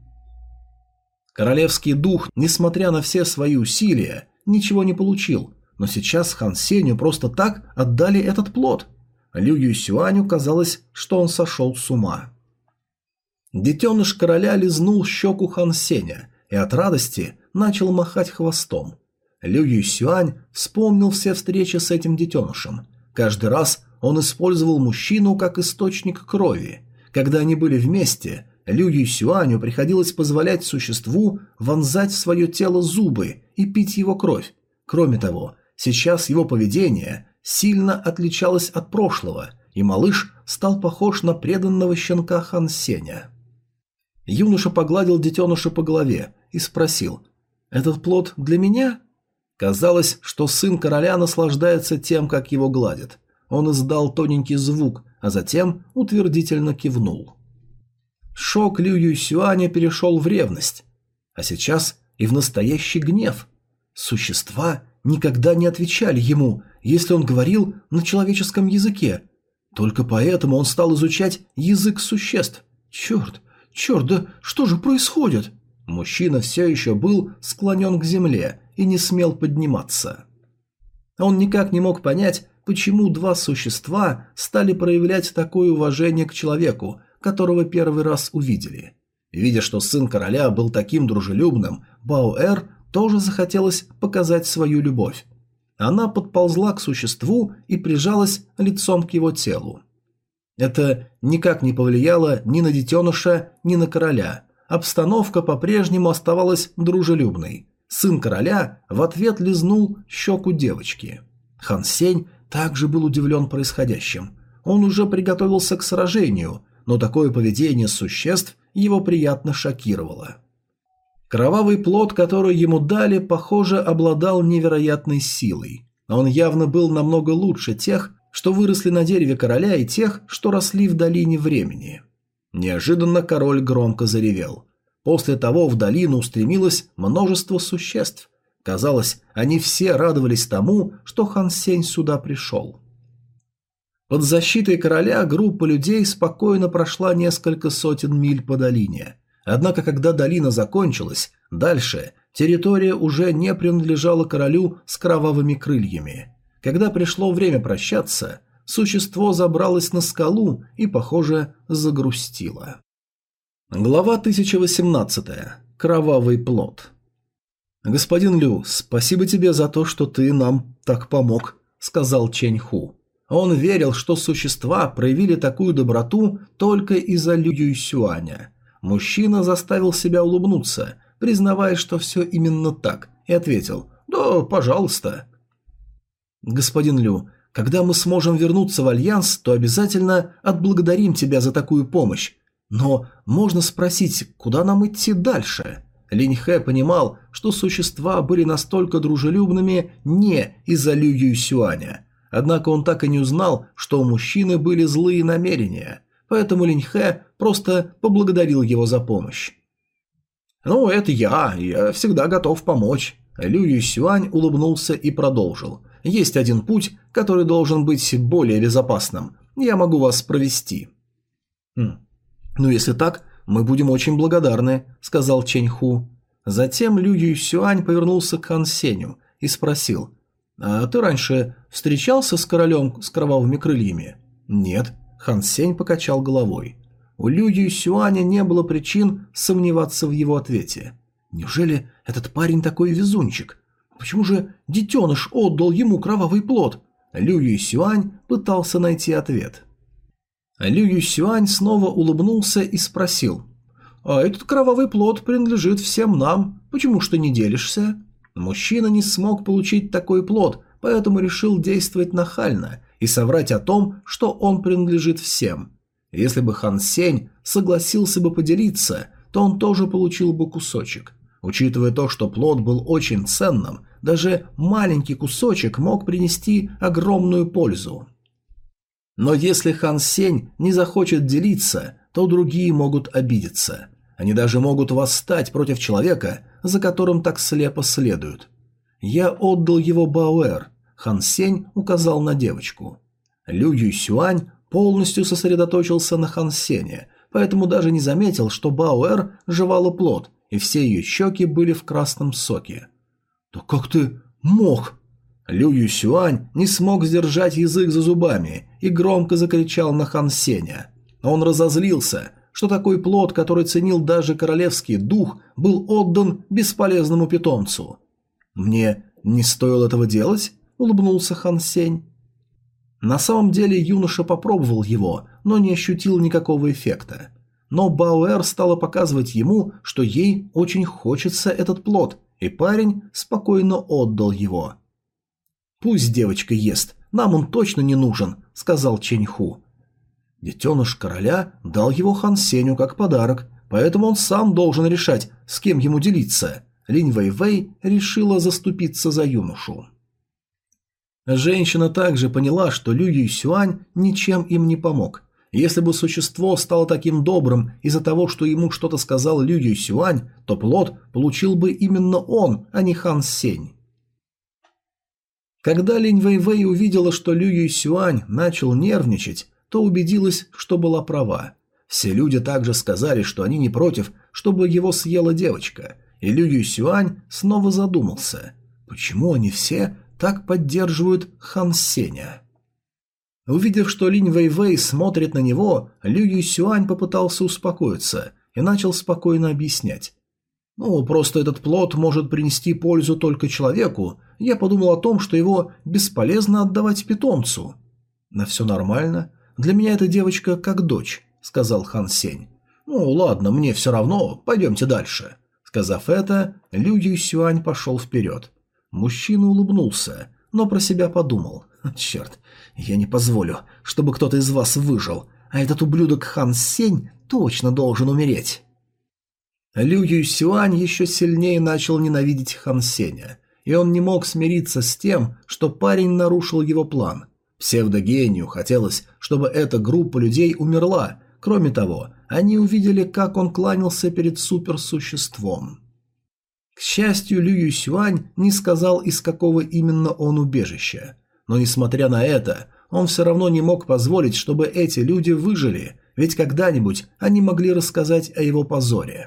Королевский дух, несмотря на все свои усилия, ничего не получил, но сейчас Хан Сенью просто так отдали этот плод. Лю Юйсюаню казалось, что он сошел с ума. Детеныш короля лизнул щеку Хан Сеня и от радости начал махать хвостом. Лю Юйсюань вспомнил все встречи с этим детенышем. Каждый раз он использовал мужчину как источник крови. Когда они были вместе, Лю Юйсюаню приходилось позволять существу вонзать в свое тело зубы и пить его кровь. Кроме того, сейчас его поведение сильно отличалось от прошлого, и малыш стал похож на преданного щенка Хан Сеня. Юноша погладил детеныша по голове и спросил: «Этот плод для меня?» Казалось, что сын короля наслаждается тем, как его гладят. Он издал тоненький звук, а затем утвердительно кивнул. Шок Лю Юйсюаня перешел в ревность, а сейчас и в настоящий гнев. Существа никогда не отвечали ему, если он говорил на человеческом языке. Только поэтому он стал изучать язык существ. Черт, да что же происходит? Мужчина все еще был склонен к земле и не смел подниматься. Он никак не мог понять, почему два существа стали проявлять такое уважение к человеку, которого первый раз увидели. Видя, что сын короля был таким дружелюбным, Баоэр тоже захотелось показать свою любовь. Она подползла к существу и прижалась лицом к его телу. Это никак не повлияло ни на детеныша, ни на короля. Обстановка по-прежнему оставалась дружелюбной. Сын короля в ответ лизнул щеку девочки. Хан Сень также был удивлен происходящим. Он уже приготовился к сражению, но такое поведение существ его приятно шокировало. Кровавый плод, который ему дали, похоже, обладал невероятной силой. Он явно был намного лучше тех, что выросли на дереве короля, и тех, что росли в долине времени. Неожиданно король громко заревел. После того в долину устремилось множество существ. Казалось, они все радовались тому, что Хан Сень сюда пришел. Под защитой короля группа людей спокойно прошла несколько сотен миль по долине. Однако, когда долина закончилась, дальше территория уже не принадлежала королю с кровавыми крыльями. Когда пришло время прощаться, существо забралось на скалу и, похоже, загрустило. Глава 1018. Кровавый плод. «Господин Лю, спасибо тебе за то, что ты нам так помог», — сказал Чэньху. Он верил, что существа проявили такую доброту только из-за Лю Юйсюаня. Мужчина заставил себя улыбнуться, признавая, что все именно так, и ответил: «Да, пожалуйста». «Господин Лю, когда мы сможем вернуться в Альянс, то обязательно отблагодарим тебя за такую помощь. Но можно спросить, куда нам идти дальше?» Линь Хэ понимал, что существа были настолько дружелюбными не из-за Лю Юйсюаня. Однако он так и не узнал, что у мужчины были злые намерения, поэтому Линь Хэ просто поблагодарил его за помощь. «Ну, это я всегда готов помочь». Лю Юйсюань улыбнулся и продолжил. «Есть один путь, который должен быть более безопасным. Я могу вас провести». «Ну, если так, мы будем очень благодарны», — сказал Чэнь Ху. Затем Лю Юйсюань повернулся к Хан Сенью и спросил. «А ты раньше встречался с королем с кровавыми крыльями?» «Нет», — Хан Сень покачал головой. У Лю Юйсюаня не было причин сомневаться в его ответе. Неужели этот парень такой везунчик? Почему же детеныш отдал ему кровавый плод? Лю Юйсюань пытался найти ответ. Лю Юйсюань снова улыбнулся и спросил. «А этот кровавый плод принадлежит всем нам. Почему ж ты не делишься?» Мужчина не смог получить такой плод, поэтому решил действовать нахально и соврать о том, что он принадлежит всем. Если бы Хан Сень согласился бы поделиться, то он тоже получил бы кусочек. Учитывая то, что плод был очень ценным, даже маленький кусочек мог принести огромную пользу. Но если Хан Сень не захочет делиться, то другие могут обидеться. Они даже могут восстать против человека, за которым так слепо следуют. «Я отдал его Баоэр», — Хан Сень указал на девочку. Лю Юйсюань полностью сосредоточился на Хан Сене, поэтому даже не заметил, что Баоэр жевала плод, и все ее щеки были в красном соке. «Да как ты мог?» Лю Юйсюань не смог сдержать язык за зубами и громко закричал на Хан Сеня. Он разозлился, что такой плод, который ценил даже королевский дух, был отдан бесполезному питомцу. «Мне не стоило этого делать?» – улыбнулся Хан Сень. На самом деле юноша попробовал его, но не ощутил никакого эффекта. Но Баоэр стала показывать ему, что ей очень хочется этот плод, и парень спокойно отдал его. «Пусть девочка ест, нам он точно не нужен», – сказал Чэнь Ху. Детеныш короля дал его Хан Сенью как подарок, поэтому он сам должен решать, с кем ему делиться. Линь Вэйвэй решила заступиться за юношу. Женщина также поняла, что Лю Юйсюань ничем им не помог. Если бы существо стало таким добрым из-за того, что ему что-то сказал Лю Юйсюань, то плод получил бы именно он, а не Хан Сень. Когда Линь Вэйвэй увидела, что Лю Юйсюань начал нервничать, то убедилась, что была права. Все люди также сказали, что они не против, чтобы его съела девочка, и Лю Юйсюань снова задумался, почему они все так поддерживают Хан Сеня. Увидев, что Линь Вэйвэй смотрит на него, Лю Юйсюань попытался успокоиться и начал спокойно объяснять. «Ну, просто этот плод может принести пользу только человеку. Я подумал о том, что его бесполезно отдавать питомцу». «На все нормально. Для меня эта девочка как дочь», — сказал Хан Сень. «Ну, ладно, мне все равно. Пойдемте дальше». Сказав это, Лю Юйсюань пошел вперед. Мужчина улыбнулся, но про себя подумал. «Черт, я не позволю, чтобы кто-то из вас выжил, а этот ублюдок Хан Сень точно должен умереть». Лю Юйсюань еще сильнее начал ненавидеть Хан Сеня, и он не мог смириться с тем, что парень нарушил его план. Псевдогению хотелось, чтобы эта группа людей умерла. Кроме того, они увидели, как он кланялся перед суперсуществом. К счастью, Лю Юйсюань не сказал, из какого именно он убежища. Но несмотря на это, он все равно не мог позволить, чтобы эти люди выжили, ведь когда-нибудь они могли рассказать о его позоре.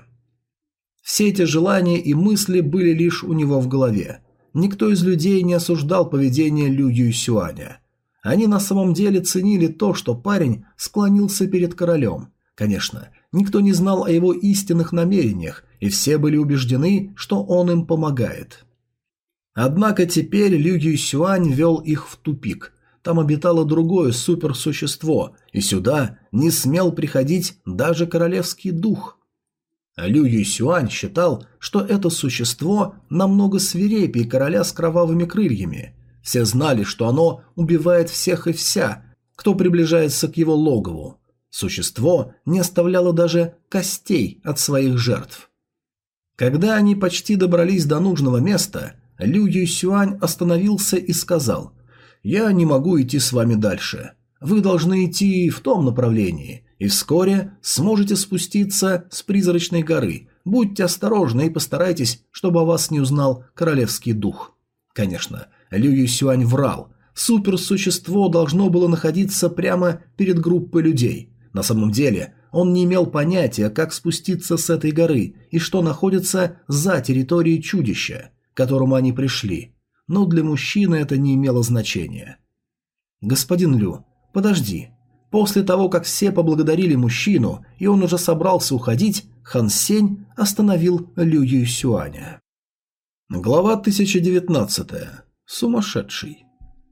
Все эти желания и мысли были лишь у него в голове. Никто из людей не осуждал поведение Лю Юйсюаня. Они на самом деле ценили то, что парень склонился перед королем. Конечно, никто не знал о его истинных намерениях, и все были убеждены, что он им помогает. Однако теперь Лю Юйсюань вел их в тупик. Там обитало другое суперсущество, и сюда не смел приходить даже королевский дух. Лю Юйсюань считал, что это существо намного свирепее короля с кровавыми крыльями. Все знали, что оно убивает всех и вся, кто приближается к его логову. Существо не оставляло даже костей от своих жертв. Когда они почти добрались до нужного места, Лю Юйсюань остановился и сказал: «Я не могу идти с вами дальше. Вы должны идти в том направлении, и вскоре сможете спуститься с призрачной горы. Будьте осторожны и постарайтесь, чтобы о вас не узнал королевский дух». Конечно, Лю Юйсюань врал. Суперсущество должно было находиться прямо перед группой людей. На самом деле, он не имел понятия, как спуститься с этой горы и что находится за территорией чудища, к которому они пришли. Но для мужчины это не имело значения. «Господин Лю, подожди». После того, как все поблагодарили мужчину, и он уже собрался уходить, Хан Сень остановил Лю Юйсюаня. Глава 1019. Сумасшедший.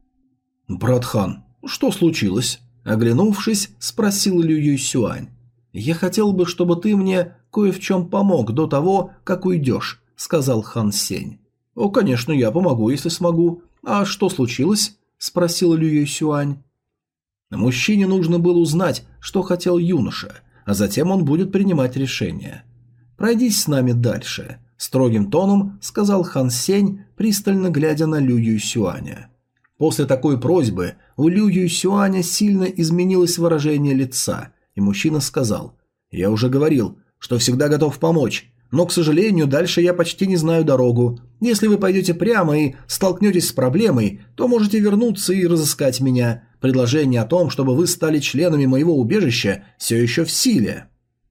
«Брат Хан, что случилось?» Оглянувшись, спросил Лю Юйсюань. «Я хотел бы, чтобы ты мне кое в чем помог до того, как уйдешь», — сказал Хан Сень. «О, конечно, я помогу, если смогу. А что случилось?» — спросил Лю Юйсюань. Мужчине нужно было узнать, что хотел юноша, а затем он будет принимать решение. «Пройдись с нами дальше», — строгим тоном сказал Хан Сень, пристально глядя на Лю Юйсюаня. После такой просьбы у Лю Юйсюаня сильно изменилось выражение лица, и мужчина сказал: «Я уже говорил, что всегда готов помочь, но, к сожалению, дальше я почти не знаю дорогу. Если вы пойдете прямо и столкнетесь с проблемой, то можете вернуться и разыскать меня. Предложение о том, чтобы вы стали членами моего убежища, все еще в силе».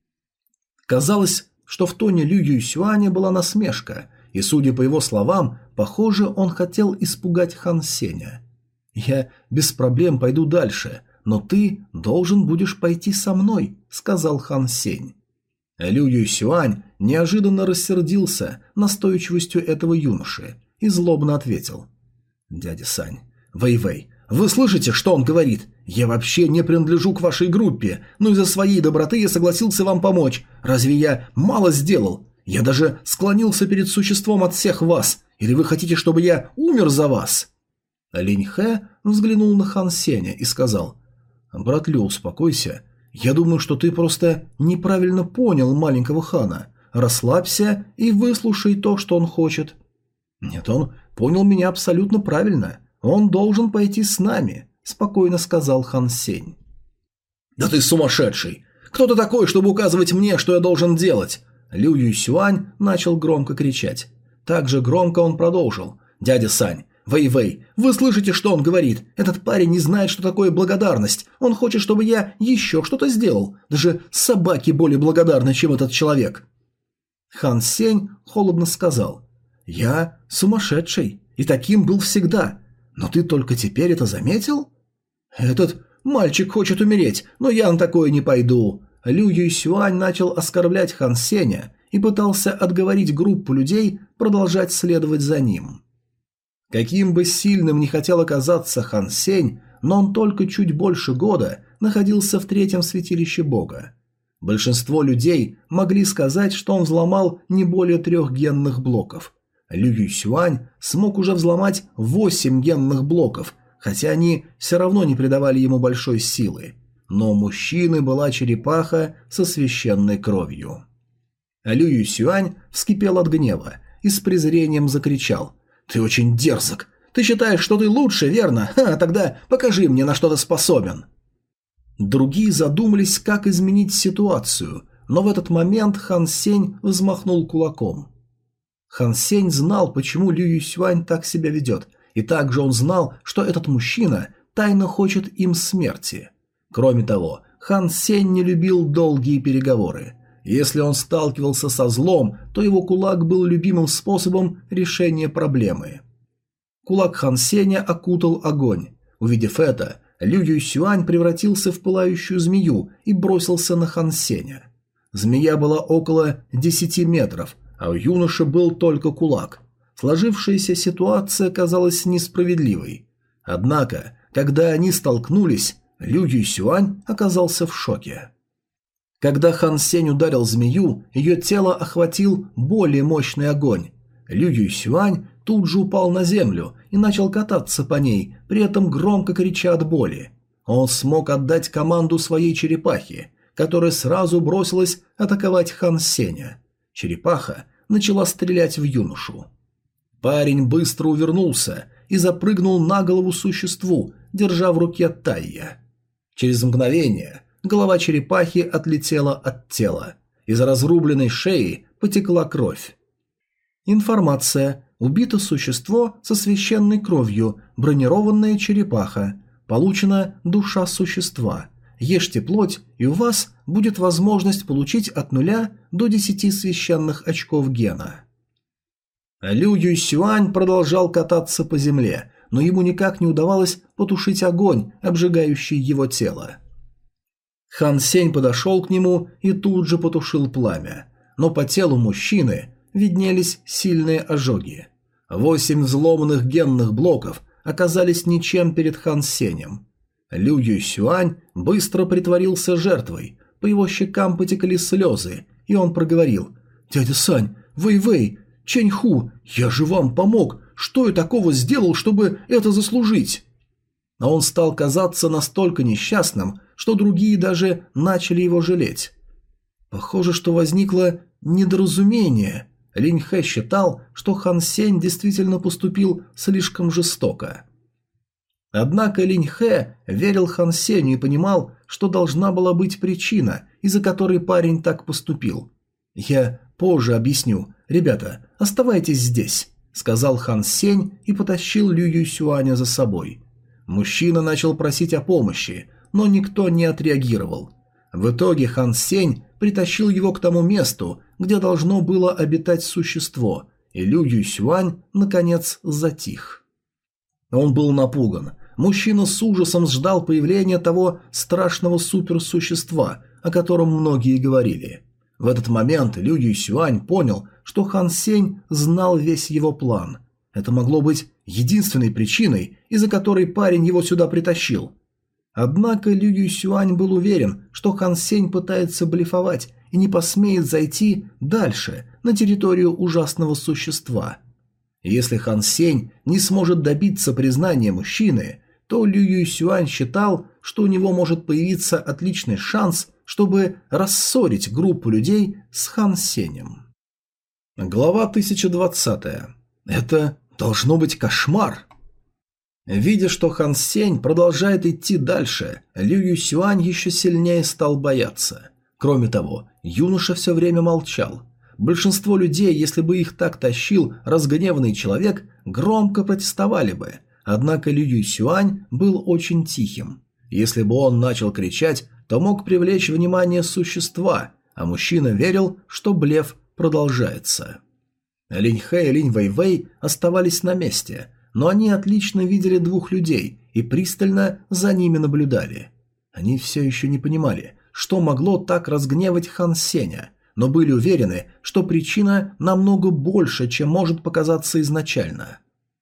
Казалось, что в тоне Лю Юйсюаня была насмешка, и, судя по его словам, похоже, он хотел испугать Хан Сеня. «Я без проблем пойду дальше, но ты должен будешь пойти со мной», — сказал Хан Сень. Лю Юйсюань неожиданно рассердился настойчивостью этого юноши и злобно ответил: «Дядя Сань, Вэй-Вэй, вы слышите, что он говорит? Я вообще не принадлежу к вашей группе, но из-за своей доброты я согласился вам помочь. Разве я мало сделал? Я даже склонился перед существом от всех вас. Или вы хотите, чтобы я умер за вас?» Линь Хэ взглянул на Хан Сеня и сказал: «Брат Лю, успокойся. Я думаю, что ты просто неправильно понял маленького хана. Расслабься и выслушай то, что он хочет». «Нет, он понял меня абсолютно правильно. Он должен пойти с нами», – спокойно сказал Хан Сень. «Да ты сумасшедший! Кто ты такой, чтобы указывать мне, что я должен делать?» Лю Юйсюань начал громко кричать. Также громко он продолжил: «Дядя Сань, Вэй-Вэй, вы слышите, что он говорит? Этот парень не знает, что такое благодарность. Он хочет, чтобы я еще что-то сделал. Даже собаки более благодарны, чем этот человек». Хан Сень холодно сказал: «Я сумасшедший, и таким был всегда. Но ты только теперь это заметил? Этот мальчик хочет умереть, но я на такое не пойду». Лю Юйсюань начал оскорблять Хан Сеня и пытался отговорить группу людей продолжать следовать за ним. Каким бы сильным ни хотел оказаться Хан Сень, но он только чуть больше года находился в третьем святилище бога. Большинство людей могли сказать, что он взломал не более 3 генных блоков. Лю Юйсюань смог уже взломать 8 генных блоков, хотя они все равно не придавали ему большой силы. Но у мужчины была черепаха со священной кровью. Лю Юйсюань вскипел от гнева и с презрением закричал: «Ты очень дерзок! Ты считаешь, что ты лучше, верно? Тогда покажи мне, на что ты способен!» Другие задумались, как изменить ситуацию, но в этот момент Хан Сень взмахнул кулаком. Хан Сень знал, почему Лю Юйсюань так себя ведет, и также он знал, что этот мужчина тайно хочет им смерти. Кроме того, Хан Сень не любил долгие переговоры. Если он сталкивался со злом, то его кулак был любимым способом решения проблемы. Кулак Хан Сеня окутал огонь. Увидев это, Лю Юйсюань превратился в пылающую змею и бросился на Хан Сеня. Змея была около 10 метров, а у юноши был только кулак. Сложившаяся ситуация казалась несправедливой. Однако, когда они столкнулись, Лю Юйсюань оказался в шоке. Когда Хан Сень ударил змею, ее тело охватил более мощный огонь. Лю Юйсюань тут же упал на землю и начал кататься по ней, при этом громко крича от боли. Он смог отдать команду своей черепахе, которая сразу бросилась атаковать Хан Сеня. Черепаха начала стрелять в юношу. Парень быстро увернулся и запрыгнул на голову существу, держа в руке Тайя. Через мгновение голова черепахи отлетела от тела. Из разрубленной шеи потекла кровь. Информация. Убито существо со священной кровью, бронированная черепаха. Получена душа существа. Ешьте плоть, и у вас будет возможность получить от 0 до 10 священных очков гена. Лю Юйсюань продолжал кататься по земле, но ему никак не удавалось потушить огонь, обжигающий его тело. Хан Сень подошел к нему и тут же потушил пламя, но по телу мужчины виднелись сильные ожоги. 8 взломанных генных блоков оказались ничем перед Хан Сенем. Лю Юйсюань быстро притворился жертвой, по его щекам потекли слезы, и он проговорил: «Дядя Сань, Вэй-Вэй, Чэнь-Ху, я же вам помог, что я такого сделал, чтобы это заслужить?» Но он стал казаться настолько несчастным, что другие даже начали его жалеть. Похоже, что возникло недоразумение. Линь Хэ считал, что Хан Сень действительно поступил слишком жестоко. Однако Линь Хэ верил Хан Сенью и понимал, что должна была быть причина, из-за которой парень так поступил. «Я позже объясню. Ребята, оставайтесь здесь», — сказал Хан Сень и потащил Лю Юйсюаня за собой. Мужчина начал просить о помощи, но никто не отреагировал. В итоге Хан Сень притащил его к тому месту, где должно было обитать существо, и Лю Юйсюань, наконец, затих. Он был напуган. Мужчина с ужасом ждал появления того страшного суперсущества, о котором многие говорили. В этот момент Лю Юйсюань понял, что Хан Сень знал весь его план. Это могло быть единственной причиной, из-за которой парень его сюда притащил. Однако Лю Юйсюань был уверен, что Хан Сень пытается блефовать и не посмеет зайти дальше, на территорию ужасного существа. Если Хан Сень не сможет добиться признания мужчины, то Лю Юйсюань считал, что у него может появиться отличный шанс, чтобы рассорить группу людей с Хан Сенем. Глава 1020. Это должно быть кошмар. Видя, что Хан Сень продолжает идти дальше, Лю Юйсюань еще сильнее стал бояться. Кроме того, юноша все время молчал. Большинство людей, если бы их так тащил разгневанный человек, громко протестовали бы. Однако Лю Юйсюань был очень тихим. Если бы он начал кричать, то мог привлечь внимание существа, а мужчина верил, что блеф продолжается. Линь Хэ и Линь Вэй-Вэй оставались на месте, но они отлично видели двух людей и пристально за ними наблюдали. Они все еще не понимали, что могло так разгневать Хан Сеня, но были уверены, что причина намного больше, чем может показаться изначально.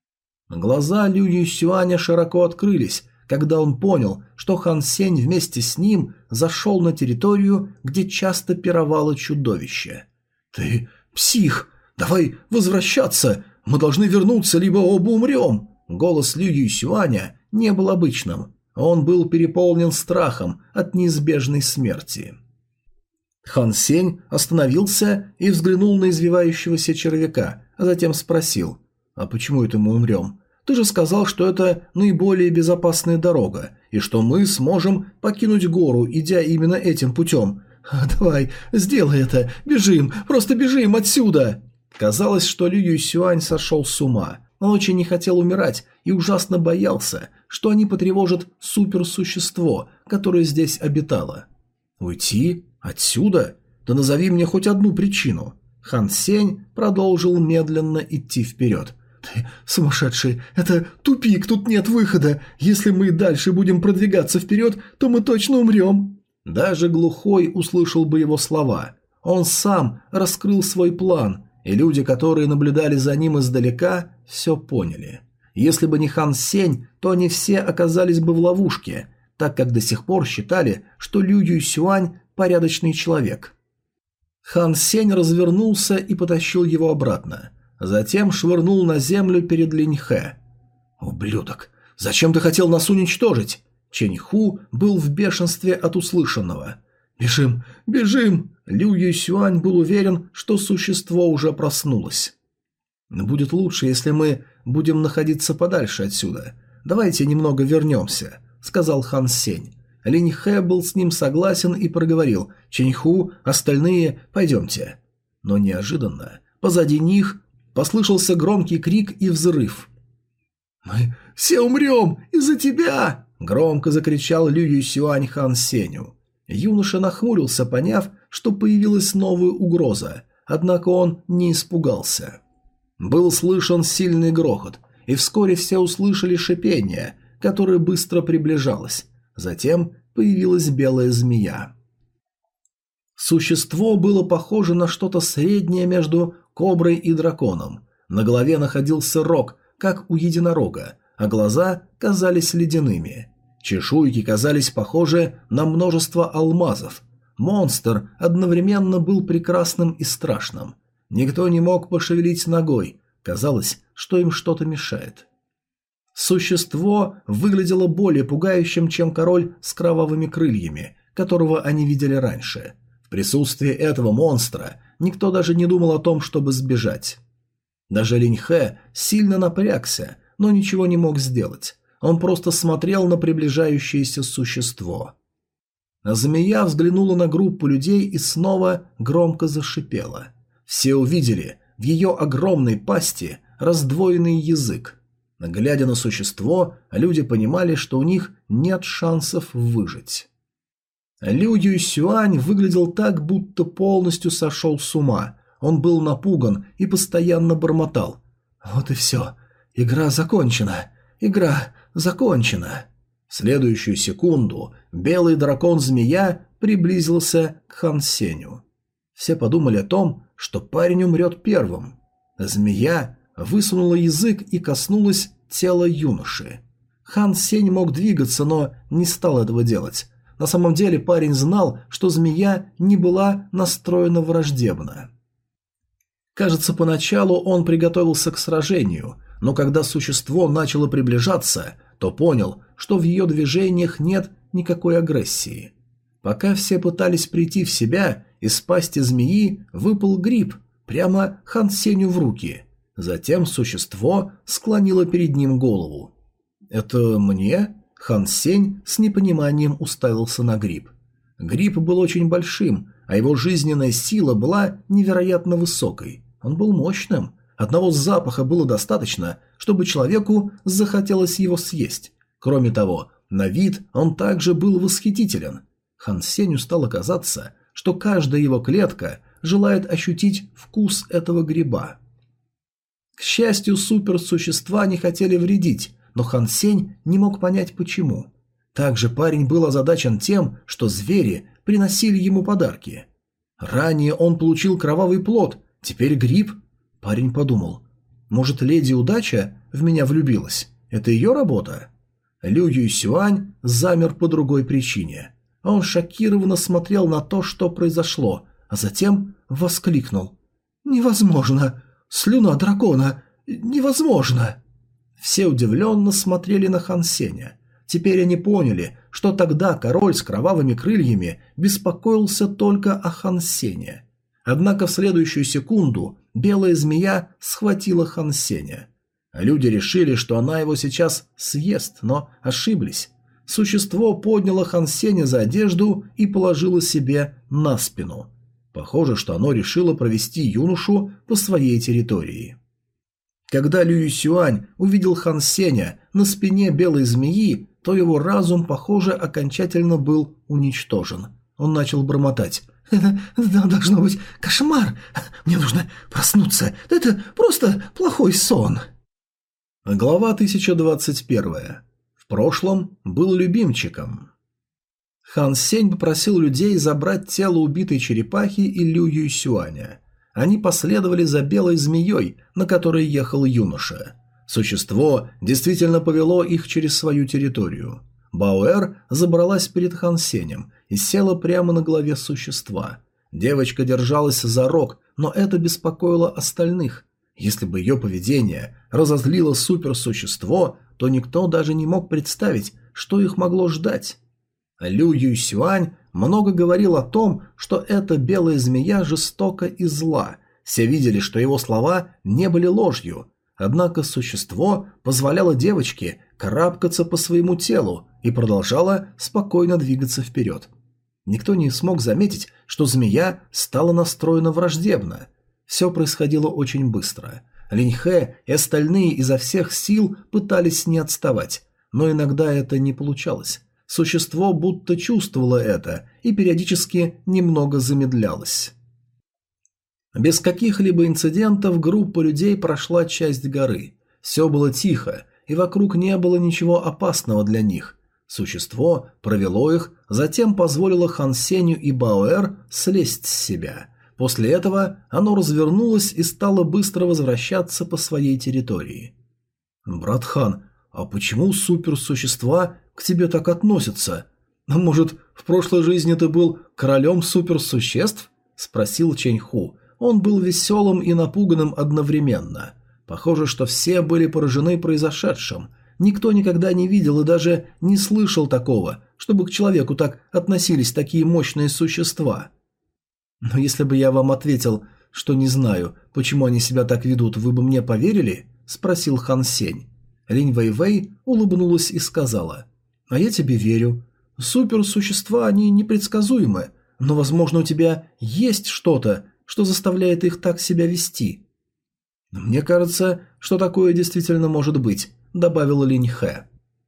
Глаза Лю Юйсюаня широко открылись, когда он понял, что Хан Сень вместе с ним зашел на территорию, где часто пировало чудовище. «Ты псих! Давай возвращаться! Мы должны вернуться, либо оба умрем!» Голос Лю Юйсюаня не был обычным. Он был переполнен страхом от неизбежной смерти. Хан Сень остановился и взглянул на извивающегося червяка, а затем спросил: «А почему это мы умрем? Ты же сказал, что это наиболее безопасная дорога, и что мы сможем покинуть гору, идя именно этим путем. Давай, сделай это, бежим, просто бежим отсюда!» Казалось, что Лю Юйсюань сошел с ума. Он очень не хотел умирать и ужасно боялся, что они потревожат суперсущество, которое здесь обитало. «Уйти? Отсюда? Да назови мне хоть одну причину». Хан Сень продолжил медленно идти вперед. «Ты сумасшедший! Это тупик, тут нет выхода! Если мы дальше будем продвигаться вперед, то мы точно умрем!» Даже глухой услышал бы его слова. Он сам раскрыл свой план, и люди, которые наблюдали за ним издалека, все поняли. Если бы не Хан Сень, то они все оказались бы в ловушке, так как до сих пор считали, что Лю Юйсюань – порядочный человек. Хан Сень развернулся и потащил его обратно. Затем швырнул на землю перед Линь Хэ. «Ублюдок! Зачем ты хотел нас уничтожить?» Чэнь Ху был в бешенстве от услышанного. «Бежим! Бежим!» Лю Юйсюань был уверен, что существо уже проснулось. «Будет лучше, если мы будем находиться подальше отсюда. Давайте немного вернемся», — сказал Хан Сень. Линь Хэ был с ним согласен и проговорил: «Чэньху, остальные, пойдемте». Но неожиданно позади них послышался громкий крик и взрыв. «Мы все умрем из-за тебя!» — громко закричал Лю Юйсюань Хан Сенью. Юноша нахмурился, поняв, что появилась новая угроза, однако он не испугался. Был слышен сильный грохот, и вскоре все услышали шипение, которое быстро приближалось. Затем появилась белая змея. Существо было похоже на что-то среднее между коброй и драконом. На голове находился рог, как у единорога, а глаза казались ледяными. Чешуйки казались похожи на множество алмазов. Монстр одновременно был прекрасным и страшным. Никто не мог пошевелить ногой, казалось, что им что-то мешает. Существо выглядело более пугающим, чем король с кровавыми крыльями, которого они видели раньше. В присутствии этого монстра никто даже не думал о том, чтобы сбежать. Даже Линь Хэ сильно напрягся, но ничего не мог сделать. Он просто смотрел на приближающееся существо. Змея взглянула на группу людей и снова громко зашипела. Все увидели в ее огромной пасти раздвоенный язык. Глядя на существо, люди понимали, что у них нет шансов выжить. Лю Юйсюань выглядел так, будто полностью сошел с ума. Он был напуган и постоянно бормотал: «Вот и все. Игра закончена. Игра закончена». В следующую секунду белый дракон-змея приблизился к Хан Сенью. Все подумали о том, что парень умрет первым. Змея высунула язык и коснулась тела юноши. Хан Сень мог двигаться, но не стал этого делать. На самом деле парень знал, что змея не была настроена враждебно. Кажется, поначалу он приготовился к сражению, но когда существо начало приближаться, то понял, что в ее движениях нет никакой агрессии. Пока все пытались прийти в себя, из пасти змеи выпал гриб прямо Хан Сенью в руки. Затем существо склонило перед ним голову. «Это мне?» Хан Сень с непониманием уставился на гриб. Гриб был очень большим, а его жизненная сила была невероятно высокой. Он был мощным. Одного запаха было достаточно, чтобы человеку захотелось его съесть. Кроме того, на вид он также был восхитителен. Хан Сенью стало казаться, что каждая его клетка желает ощутить вкус этого гриба. К счастью, суперсущества не хотели вредить, но Хан Сень не мог понять почему. Также парень был озадачен тем, что звери приносили ему подарки. Ранее он получил кровавый плод, теперь гриб. Парень подумал: может, леди Удача в меня влюбилась? Это ее работа? Лю Юйсюань замер по другой причине. Он шокированно смотрел на то, что произошло, а затем воскликнул: «Невозможно! Слюна дракона! Невозможно!» Все удивленно смотрели на Хан Сеня. Теперь они поняли, что тогда король с кровавыми крыльями беспокоился только о Хан Сене. Однако в следующую секунду белая змея схватила Хан Сеня. Люди решили, что она его сейчас съест, но ошиблись. Существо подняло Хан Сеня за одежду и положило себе на спину. Похоже, что оно решило провести юношу по своей территории. Когда Лю Юйсюань увидел Хан Сеня на спине белой змеи, то его разум, похоже, окончательно был уничтожен. Он начал бормотать: «Это должно быть кошмар! Мне нужно проснуться! Это просто плохой сон!» Глава 1021. В прошлом был любимчиком. Хан Сень попросил людей забрать тело убитой черепахи и Лю Юйсюаня. Они последовали за белой змеей, на которой ехал юноша. Существо действительно повело их через свою территорию. Баоэр забралась перед Хан Сенем и села прямо на голове существа. Девочка держалась за рог, но это беспокоило остальных. Если бы ее поведение разозлило суперсущество, то никто даже не мог представить, что их могло ждать. Лю Юйсюань много говорил о том, что эта белая змея жестока и зла. Все видели, что его слова не были ложью. Однако существо позволяло девочке карабкаться по своему телу и продолжало спокойно двигаться вперед. Никто не смог заметить, что змея стала настроена враждебно. Все происходило очень быстро. Линьхэ и остальные изо всех сил пытались не отставать, но иногда это не получалось. Существо будто чувствовало это и периодически немного замедлялось. Без каких-либо инцидентов группа людей прошла часть горы. Все было тихо, и вокруг не было ничего опасного для них. Существо провело их, затем позволило Хан Сенью и Баоэр слезть с себя. После этого оно развернулось и стало быстро возвращаться по своей территории. «Брат Хан, а почему суперсущества к тебе так относятся? Может, в прошлой жизни ты был королем суперсуществ?» – спросил Чэнь Ху. Он был веселым и напуганным одновременно. Похоже, что все были поражены произошедшим. Никто никогда не видел и даже не слышал такого, чтобы к человеку так относились такие мощные существа. «Но если бы я вам ответил, что не знаю, почему они себя так ведут, вы бы мне поверили?» – спросил Хан Сень. Линь Вэйвэй улыбнулась и сказала: «А я тебе верю. Суперсущества, они непредсказуемы, но, возможно, у тебя есть что-то, что заставляет их так себя вести». «Мне кажется, что такое действительно может быть», – добавила Линь Хэ.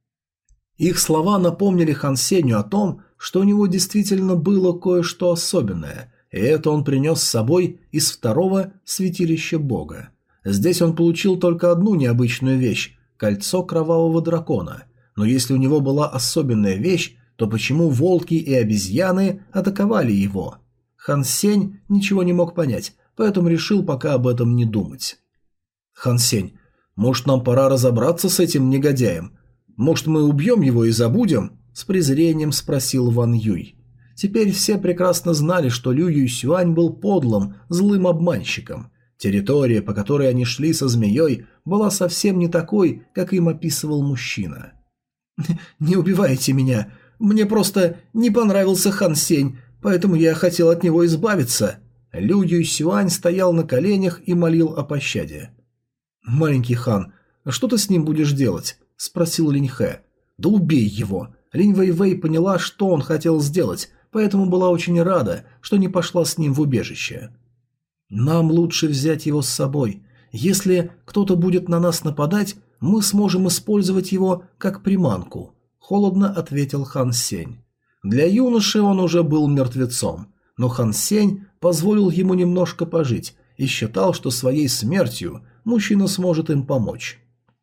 Их слова напомнили Хан Сенью о том, что у него действительно было кое-что особенное, и это он принес с собой из второго святилища Бога. Здесь он получил только одну необычную вещь – кольцо кровавого дракона. Но если у него была особенная вещь, то почему волки и обезьяны атаковали его? Хан Сень ничего не мог понять, поэтому решил пока об этом не думать. «Хан Сень, может, нам пора разобраться с этим негодяем? Может, мы убьем его и забудем?» – с презрением спросил Ван Юй. Теперь все прекрасно знали, что Лю Юйсюань был подлым, злым обманщиком. Территория, по которой они шли со змеей, была совсем не такой, как им описывал мужчина. «Не убивайте меня. Мне просто не понравился Хан Сень, поэтому я хотел от него избавиться». Лю Юйсюань стоял на коленях и молил о пощаде. «Маленький хан, что ты с ним будешь делать?» – спросил Линь Хэ. «Да убей его». Линь Вэйвэй поняла, что он хотел сделать, поэтому была очень рада, что не пошла с ним в убежище. «Нам лучше взять его с собой. Если кто-то будет на нас нападать, мы сможем использовать его как приманку», – холодно ответил Хан Сень. Для юноши он уже был мертвецом, но Хан Сень позволил ему немножко пожить и считал, что своей смертью мужчина сможет им помочь.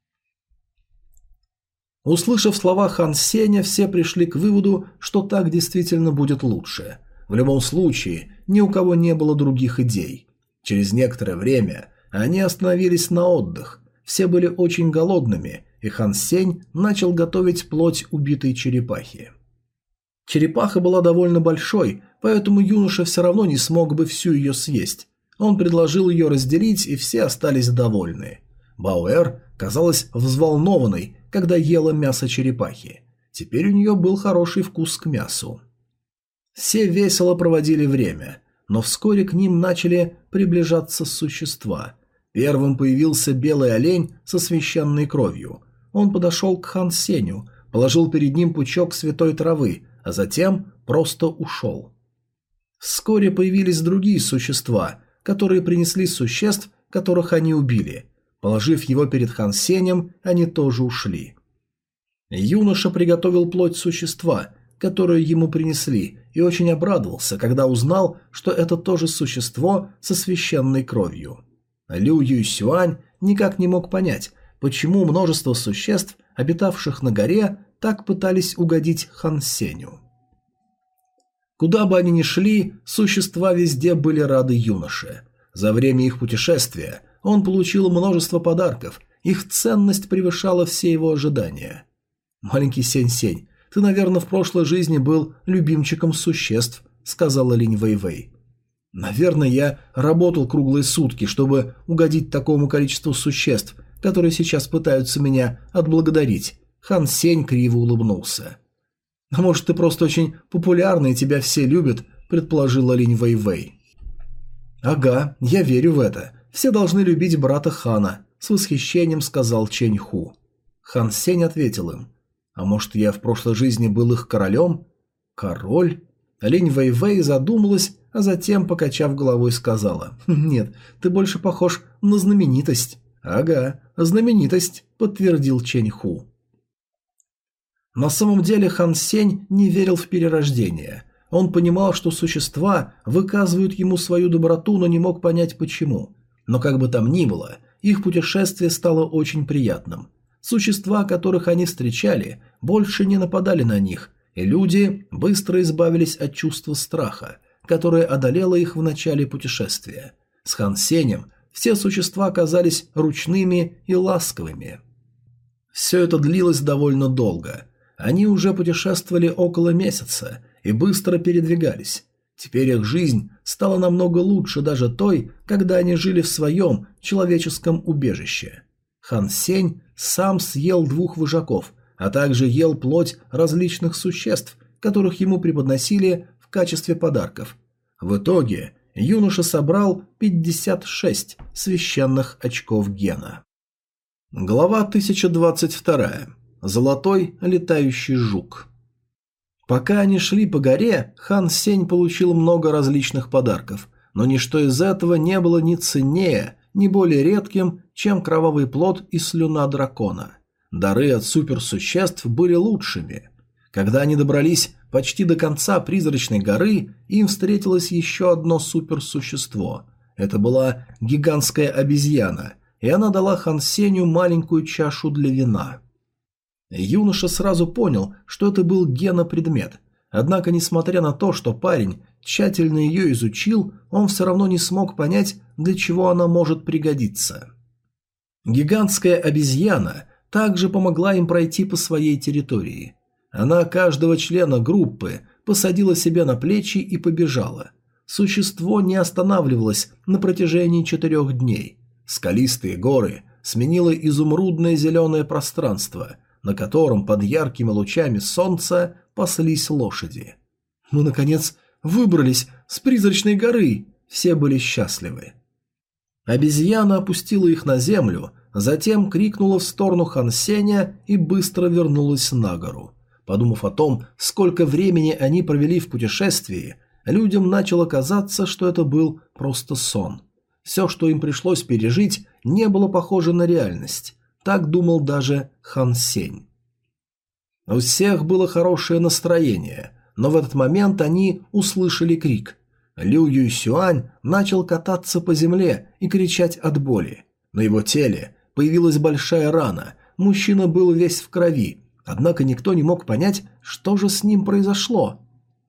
Услышав слова Хан Сеня, все пришли к выводу, что так действительно будет лучше. В любом случае, ни у кого не было других идей. Через некоторое время они остановились на отдых. Все были очень голодными, и Хан Сень начал готовить плоть убитой черепахи. Черепаха была довольно большой, поэтому юноша все равно не смог бы всю ее съесть. Он предложил ее разделить, и все остались довольны. Баоэр казалась взволнованной, когда ела мясо черепахи. Теперь у нее был хороший вкус к мясу. Все весело проводили время, но вскоре к ним начали приближаться существа. Первым появился белый олень со священной кровью. Он подошел к Хан Сеню, положил перед ним пучок святой травы, а затем просто ушел. Вскоре появились другие существа, которые принесли существ, которых они убили. Положив его перед Хан Сенем, они тоже ушли. Юноша приготовил плоть существа, которую ему принесли, и очень обрадовался, когда узнал, что это тоже существо со священной кровью. Лю Юйсюань никак не мог понять, почему множество существ, обитавших на горе, так пытались угодить Хан Сеню. Куда бы они ни шли, существа везде были рады юноше. За время их путешествия он получил множество подарков, их ценность превышала все его ожидания. «Маленький Сень-Сень, ты, наверное, в прошлой жизни был любимчиком существ», — сказала Линь Вэйвэй. «Наверное, я работал круглые сутки, чтобы угодить такому количеству существ, которые сейчас пытаются меня отблагодарить», — Хан Сень криво улыбнулся. «А может, ты просто очень популярный и тебя все любят», – предположила Линь Вэйвэй. «Ага, я верю в это. Все должны любить брата Хана», – с восхищением сказал Чэнь Ху. Хан Сень ответил им. «А может, я в прошлой жизни был их королем?» «Король?» Линь Вэйвэй задумалась, а затем, покачав головой, сказала. «Нет, ты больше похож на знаменитость». «Ага, знаменитость», – подтвердил Чэнь Ху. На самом деле Хан Сень не верил в перерождение. Он понимал, что существа выказывают ему свою доброту, но не мог понять почему. Но как бы там ни было, их путешествие стало очень приятным. Существа, которых они встречали, больше не нападали на них, и люди быстро избавились от чувства страха, которое одолело их в начале путешествия. С Хан Сенем все существа оказались ручными и ласковыми. Все это длилось довольно долго. Они уже путешествовали около месяца и быстро передвигались. Теперь их жизнь стала намного лучше даже той, когда они жили в своем человеческом убежище. Хан Сень сам съел 2 вожаков, а также ел плоть различных существ, которых ему преподносили в качестве подарков. В итоге юноша собрал 56 священных очков гена. Глава 1022. Золотой летающий жук. Пока они шли по горе, Хан Сень получил много различных подарков, но ничто из этого не было ни ценнее, ни более редким, чем кровавый плод и слюна дракона. Дары от суперсуществ были лучшими. Когда они добрались почти до конца призрачной горы, им встретилось еще одно суперсущество. Это была гигантская обезьяна, и она дала Хан Сенью маленькую чашу для вина. Юноша сразу понял, что это был генопредмет, однако, несмотря на то, что парень тщательно ее изучил, он все равно не смог понять, для чего она может пригодиться. Гигантская обезьяна также помогла им пройти по своей территории. Она каждого члена группы посадила себе на плечи и побежала. Существо не останавливалось на протяжении 4 дней. Скалистые горы сменило изумрудное зеленое пространство, на котором под яркими лучами солнца паслись лошади. «Мы, наконец, выбрались с призрачной горы!» Все были счастливы. Обезьяна опустила их на землю, затем крикнула в сторону Хан Сеня и быстро вернулась на гору. Подумав о том, сколько времени они провели в путешествии, людям начало казаться, что это был просто сон. Все, что им пришлось пережить, не было похоже на реальность. Так думал даже Хан Сень. У всех было хорошее настроение, но в этот момент они услышали крик. Лю Юйсюань начал кататься по земле и кричать от боли. На его теле появилась большая рана, мужчина был весь в крови, однако никто не мог понять, что же с ним произошло.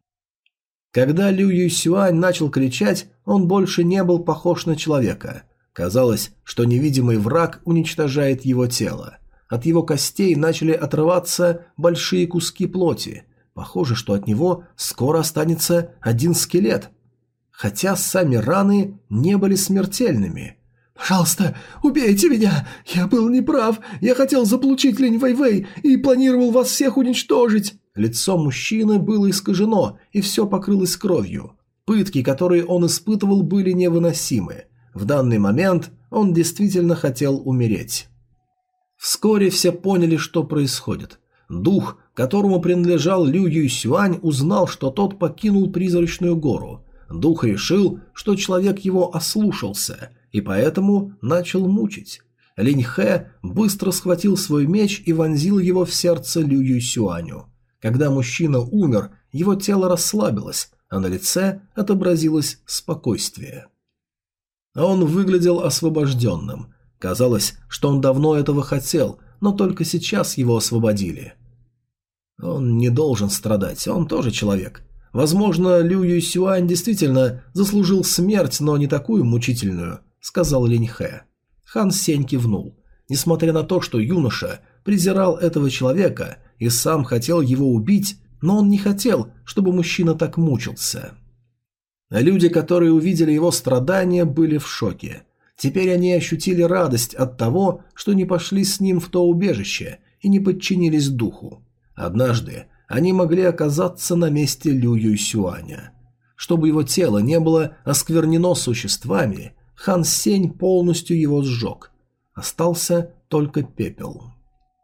Когда Лю Юйсюань начал кричать, он больше не был похож на человека. Казалось, что невидимый враг уничтожает его тело. От его костей начали отрываться большие куски плоти. Похоже, что от него скоро останется один скелет. Хотя сами раны не были смертельными. «Пожалуйста, убейте меня! Я был неправ! Я хотел заполучить Линь Вэйвэй и планировал вас всех уничтожить!» Лицо мужчины было искажено, и все покрылось кровью. Пытки, которые он испытывал, были невыносимы. В данный момент он действительно хотел умереть. Вскоре все поняли, что происходит. Дух, которому принадлежал Лю Юйсюань, узнал, что тот покинул призрачную гору. Дух решил, что человек его ослушался, и поэтому начал мучить. Линь Хэ быстро схватил свой меч и вонзил его в сердце Лю Юйсюаню. Когда мужчина умер, его тело расслабилось, а на лице отобразилось спокойствие. Он выглядел освобожденным. Казалось, что он давно этого хотел, но только сейчас его освободили. Он не должен страдать, он тоже человек. Возможно, Лю Юйсюань действительно заслужил смерть, но не такую мучительную, сказал Линь Хэ. Хан Сень кивнул. Несмотря на то, что юноша презирал этого человека и сам хотел его убить, но он не хотел, чтобы мужчина так мучился. Люди, которые увидели его страдания, были в шоке. Теперь они ощутили радость от того, что не пошли с ним в то убежище и не подчинились духу. Однажды они могли оказаться на месте Лю Юйсюаня. Чтобы его тело не было осквернено существами, Хан Сень полностью его сжег. Остался только пепел.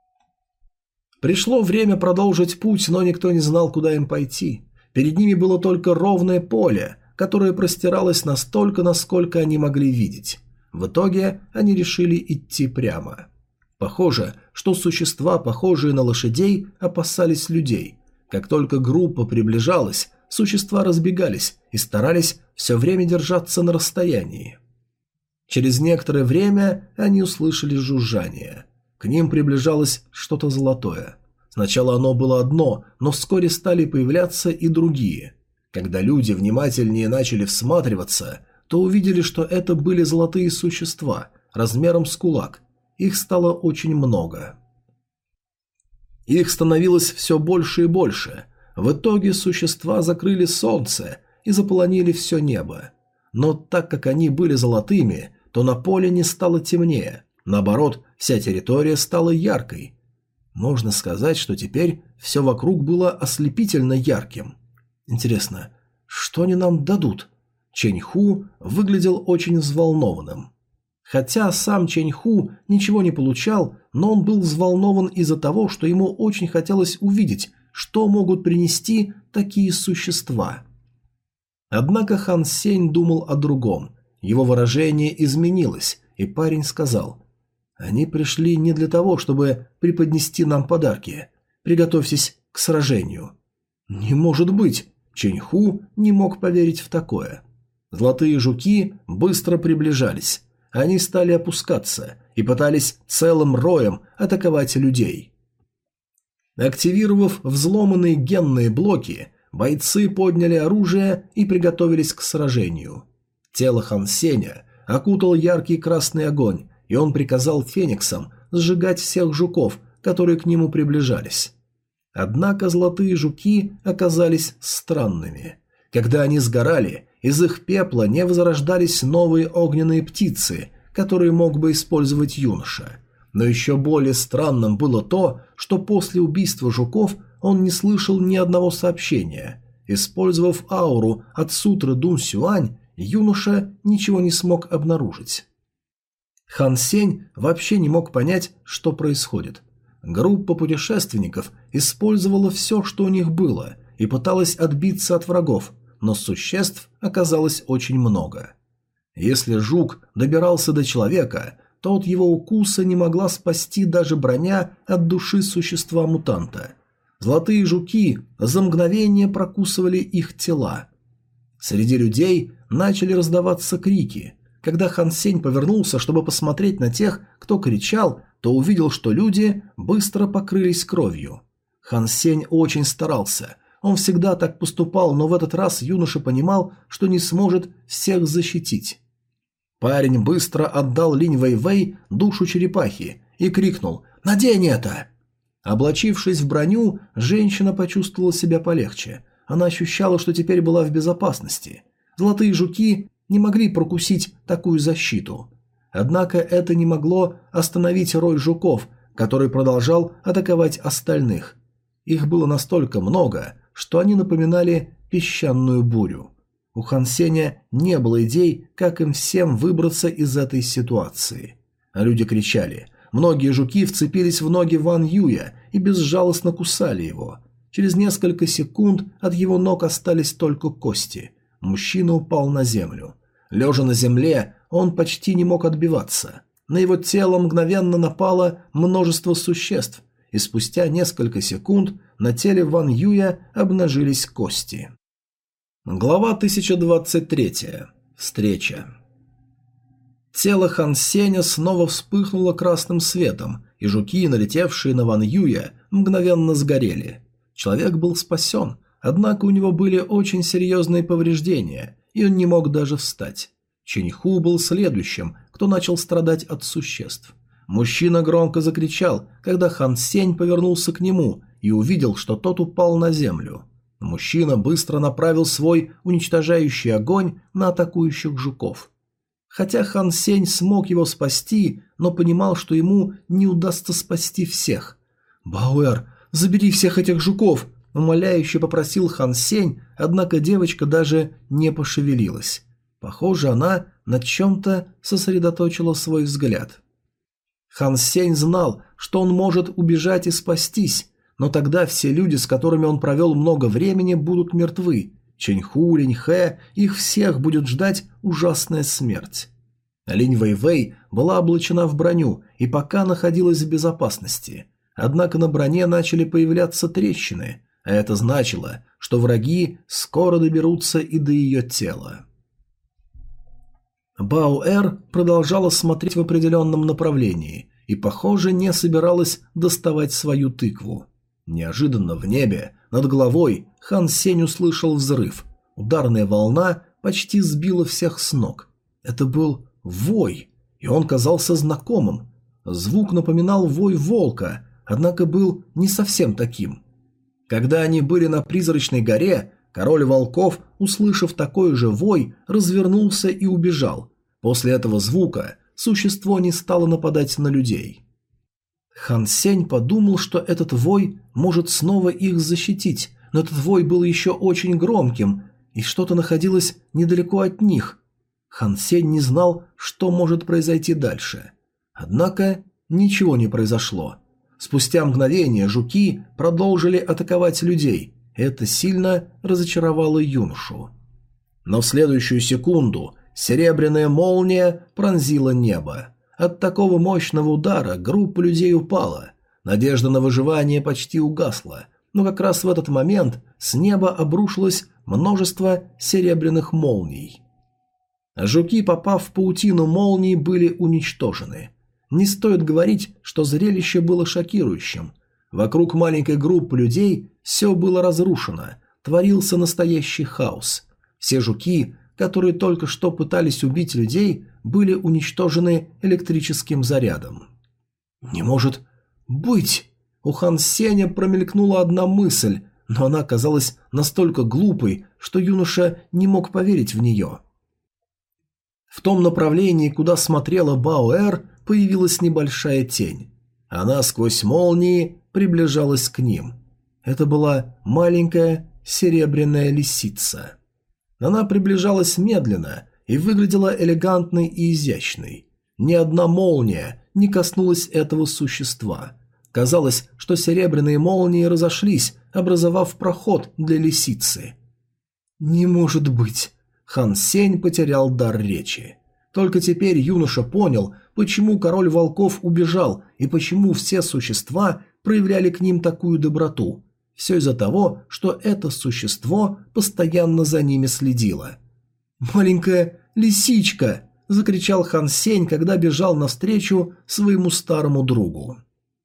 Пришло время продолжить путь, но никто не знал, куда им пойти. Перед ними было только ровное поле, которое простиралось настолько, насколько они могли видеть. В итоге они решили идти прямо. Похоже, что существа, похожие на лошадей, опасались людей. Как только группа приближалась, существа разбегались и старались все время держаться на расстоянии. Через некоторое время они услышали жужжание. К ним приближалось что-то золотое. Сначала оно было одно, но вскоре стали появляться и другие. Когда люди внимательнее начали всматриваться, то увидели, что это были золотые существа, размером с кулак. Их стало очень много. Их становилось все больше и больше. В итоге существа закрыли солнце и заполонили все небо. Но так как они были золотыми, то на поле не стало темнее. Наоборот, вся территория стала яркой. Можно сказать, что теперь все вокруг было ослепительно ярким. Интересно, что они нам дадут? Чэнь-Ху выглядел очень взволнованным. Хотя сам Чэнь-Ху ничего не получал, но он был взволнован из-за того, что ему очень хотелось увидеть, что могут принести такие существа. Однако Хан Сень думал о другом. Его выражение изменилось, и парень сказал: «Они пришли не для того, чтобы преподнести нам подарки. Приготовьтесь к сражению». «Не может быть!» Чэнь-Ху не мог поверить в такое. Золотые жуки быстро приближались. Они стали опускаться и пытались целым роем атаковать людей. Активировав взломанные генные блоки, бойцы подняли оружие и приготовились к сражению. Тело Хан Сеня окутал яркий красный огонь, и он приказал фениксам сжигать всех жуков, которые к нему приближались. Однако золотые жуки оказались странными. Когда они сгорали, из их пепла не возрождались новые огненные птицы, которые мог бы использовать юноша. Но еще более странным было то, что после убийства жуков он не слышал ни одного сообщения. Использовав ауру от сутры Дун Сюань, юноша ничего не смог обнаружить. Хан Сень вообще не мог понять, что происходит. Группа путешественников использовала все, что у них было, и пыталась отбиться от врагов, но существ оказалось очень много. Если жук добирался до человека, то от его укуса не могла спасти даже броня от души существа-мутанта. Золотые жуки за мгновение прокусывали их тела. Среди людей начали раздаваться крики. Когда Хан Сень повернулся, чтобы посмотреть на тех, кто кричал, то увидел, что люди быстро покрылись кровью. Хан Сень очень старался. Он всегда так поступал, но в этот раз юноша понимал, что не сможет всех защитить. Парень быстро отдал Линь Вэйвэй душу черепахи и крикнул: «Надень это!». Облачившись в броню, женщина почувствовала себя полегче. Она ощущала, что теперь была в безопасности. Золотые жуки не могли прокусить такую защиту. Однако это не могло остановить рой жуков, который продолжал атаковать остальных. Их было настолько много, что они напоминали песчаную бурю. У Хан Сеня не было идей, как им всем выбраться из этой ситуации. А люди кричали. Многие жуки вцепились в ноги Ван Юя и безжалостно кусали его. Через несколько секунд от его ног остались только кости. Мужчина упал на землю. Лежа на земле, он почти не мог отбиваться. На его тело мгновенно напало множество существ, и спустя несколько секунд на теле Ван Юя обнажились кости. Глава 1023. Встреча. Тело Хан Сеня снова вспыхнуло красным светом, и жуки, налетевшие на Ван Юя, мгновенно сгорели. Человек был спасен, однако у него были очень серьезные повреждения, и он не мог даже встать. Чэнь-Ху был следующим, кто начал страдать от существ. Мужчина громко закричал, когда Хан Сень повернулся к нему и увидел, что тот упал на землю. Мужчина быстро направил свой уничтожающий огонь на атакующих жуков. Хотя Хан Сень смог его спасти, но понимал, что ему не удастся спасти всех. «Бауэр, забери всех этих жуков!» – умоляюще попросил Хан Сень, однако девочка даже не пошевелилась. Похоже, она над чем-то сосредоточила свой взгляд. Хан Сень знал, что он может убежать и спастись, но тогда все люди, с которыми он провел много времени, будут мертвы. Чэньху, Линьхэ, их всех будет ждать ужасная смерть. Линь Вэйвэй была облачена в броню и пока находилась в безопасности. Однако на броне начали появляться трещины, а это значило, что враги скоро доберутся и до ее тела. Баоэр продолжала смотреть в определенном направлении и, похоже, не собиралась доставать свою тыкву. Неожиданно в небе, над головой, Хан Сень услышал взрыв. Ударная волна почти сбила всех с ног. Это был вой, и он казался знакомым. Звук напоминал вой волка, однако был не совсем таким. Когда они были на призрачной горе, король волков, услышав такой же вой, развернулся и убежал. После этого звука существо не стало нападать на людей. Хан Сень подумал, что этот вой может снова их защитить, но этот вой был еще очень громким, и что-то находилось недалеко от них. Хан Сень не знал, что может произойти дальше. Однако ничего не произошло. Спустя мгновение жуки продолжили атаковать людей. Это сильно разочаровало юношу. Но в следующую секунду серебряная молния пронзила небо. От такого мощного удара группа людей упала. Надежда на выживание почти угасла, но как раз в этот момент с неба обрушилось множество серебряных молний. Жуки, попав в паутину молний, были уничтожены. Не стоит говорить, что зрелище было шокирующим. Вокруг маленькой группы людей все было разрушено, творился настоящий хаос. Все жуки, которые только что пытались убить людей, были уничтожены электрическим зарядом. «Не может быть!» У Хан Сеня промелькнула одна мысль, но она казалась настолько глупой, что юноша не мог поверить в нее. В том направлении, куда смотрела Баоэр, появилась небольшая тень. Она сквозь молнии приближалась к ним. Это была маленькая серебряная лисица. Она приближалась медленно и выглядела элегантной и изящной. Ни одна молния не коснулась этого существа. Казалось, что серебряные молнии разошлись, образовав проход для лисицы. «Не может быть!» Хан Сень потерял дар речи. Только теперь юноша понял, почему король волков убежал и почему все существа проявляли к ним такую доброту. Все из-за того, что это существо постоянно за ними следило. «Маленькая лисичка!» – закричал Хан Сень, когда бежал навстречу своему старому другу.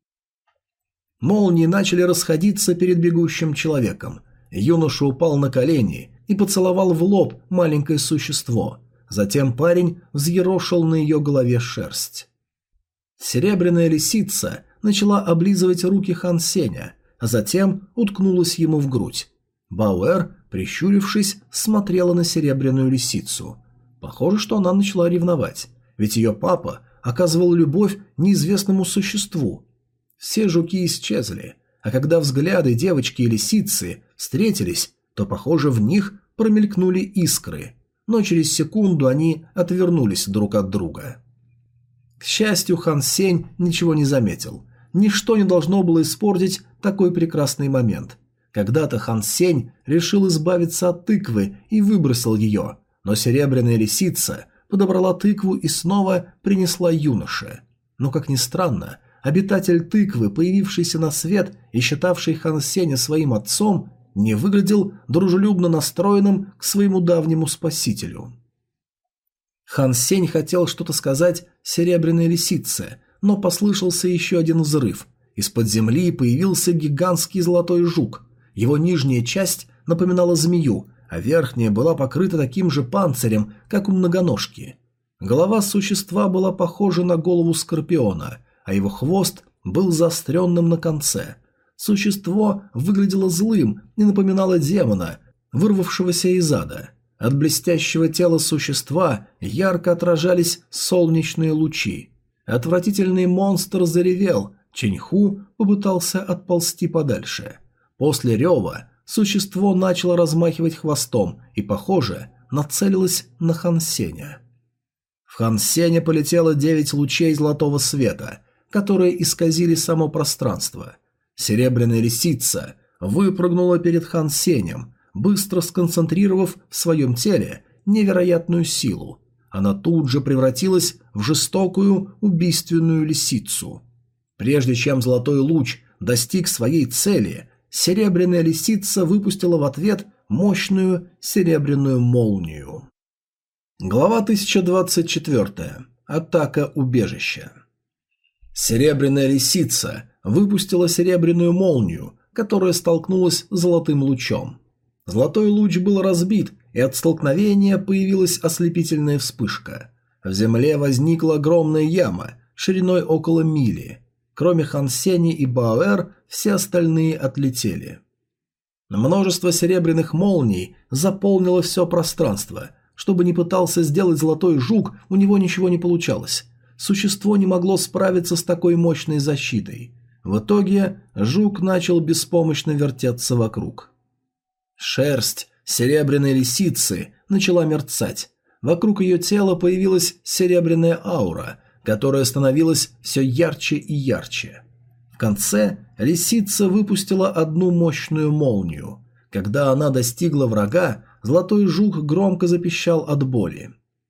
Молнии начали расходиться перед бегущим человеком. Юноша упал на колени и поцеловал в лоб маленькое существо. Затем парень взъерошил на ее голове шерсть. Серебряная лисица начала облизывать руки Хан Сеня, а затем уткнулась ему в грудь. Баоэр, прищурившись, смотрела на серебряную лисицу. Похоже, что она начала ревновать, ведь ее папа оказывал любовь неизвестному существу. Все жуки исчезли, а когда взгляды девочки и лисицы встретились, то, похоже, в них промелькнули искры, но через секунду они отвернулись друг от друга. К счастью, Хан Сень ничего не заметил. Ничто не должно было испортить такой прекрасный момент. Когда-то Хан Сень решил избавиться от тыквы и выбросил ее, но серебряная лисица подобрала тыкву и снова принесла юноше. Но, как ни странно, обитатель тыквы, появившийся на свет и считавший Хан Сеня своим отцом, не выглядел дружелюбно настроенным к своему давнему спасителю. Хан Сень хотел что-то сказать серебряной лисице, но послышался еще один взрыв. Из-под земли появился гигантский золотой жук. Его нижняя часть напоминала змею, а верхняя была покрыта таким же панцирем, как у многоножки. Голова существа была похожа на голову скорпиона, а его хвост был заостренным на конце. Существо выглядело злым и напоминало демона, вырвавшегося из ада. От блестящего тела существа ярко отражались солнечные лучи. Отвратительный монстр заревел, Чэньху попытался отползти подальше. После рева существо начало размахивать хвостом и, похоже, нацелилось на Хан Сеня. В Хан Сеня полетело 9 лучей золотого света, которые исказили само пространство. Серебряная лисица выпрыгнула перед Хан Сенем, быстро сконцентрировав в своем теле невероятную силу. Она тут же превратилась в жестокую убийственную лисицу. Прежде чем золотой луч достиг своей цели, серебряная лисица выпустила в ответ мощную серебряную молнию. Глава 1024. Атака убежища. Серебряная лисица выпустила серебряную молнию, которая столкнулась с золотым лучом. Золотой луч был разбит, и от столкновения появилась ослепительная вспышка. В земле возникла огромная яма, шириной около мили. Кроме Хан Сеня и Баоэр, все остальные отлетели. Множество серебряных молний заполнило все пространство. Чтобы не пытался сделать золотой жук, у него ничего не получалось. Существо не могло справиться с такой мощной защитой. В итоге жук начал беспомощно вертеться вокруг. Шерсть серебряной лисицы начала мерцать. Вокруг ее тела появилась серебряная аура, которая становилась все ярче и ярче. В конце лисица выпустила одну мощную молнию. Когда она достигла врага, золотой жук громко запищал от боли.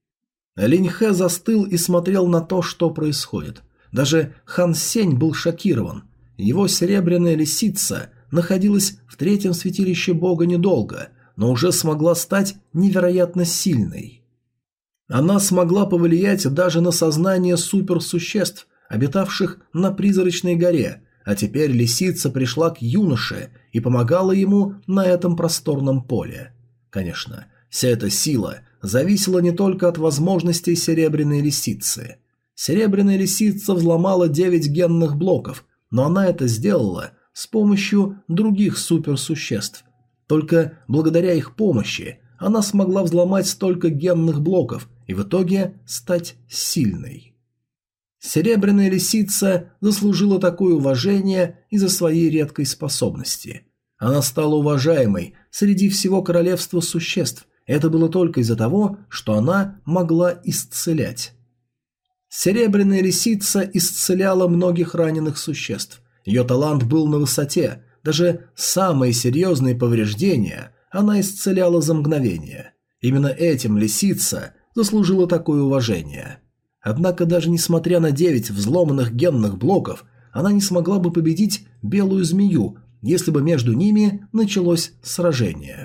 Линьхэ застыл и смотрел на то, что происходит. Даже Хан Сень был шокирован. Его серебряная лисица находилась в третьем святилище бога недолго, но уже смогла стать невероятно сильной. Она смогла повлиять даже на сознание суперсуществ, обитавших на призрачной горе, а теперь лисица пришла к юноше и помогала ему на этом просторном поле. Конечно, вся эта сила зависела не только от возможностей серебряной лисицы. Серебряная лисица взломала 9 генных блоков, но она это сделала с помощью других суперсуществ. Только благодаря их помощи она смогла взломать столько генных блоков и в итоге стать сильной. Серебряная лисица заслужила такое уважение из-за своей редкой способности. Она стала уважаемой среди всего королевства существ. Это было только из-за того, что она могла исцелять. Серебряная лисица исцеляла многих раненых существ. Ее талант был на высоте, даже самые серьезные повреждения она исцеляла за мгновение. Именно этим лисица заслужила такое уважение. Однако даже несмотря на 9 взломанных генных блоков, она не смогла бы победить белую змею, если бы между ними началось сражение.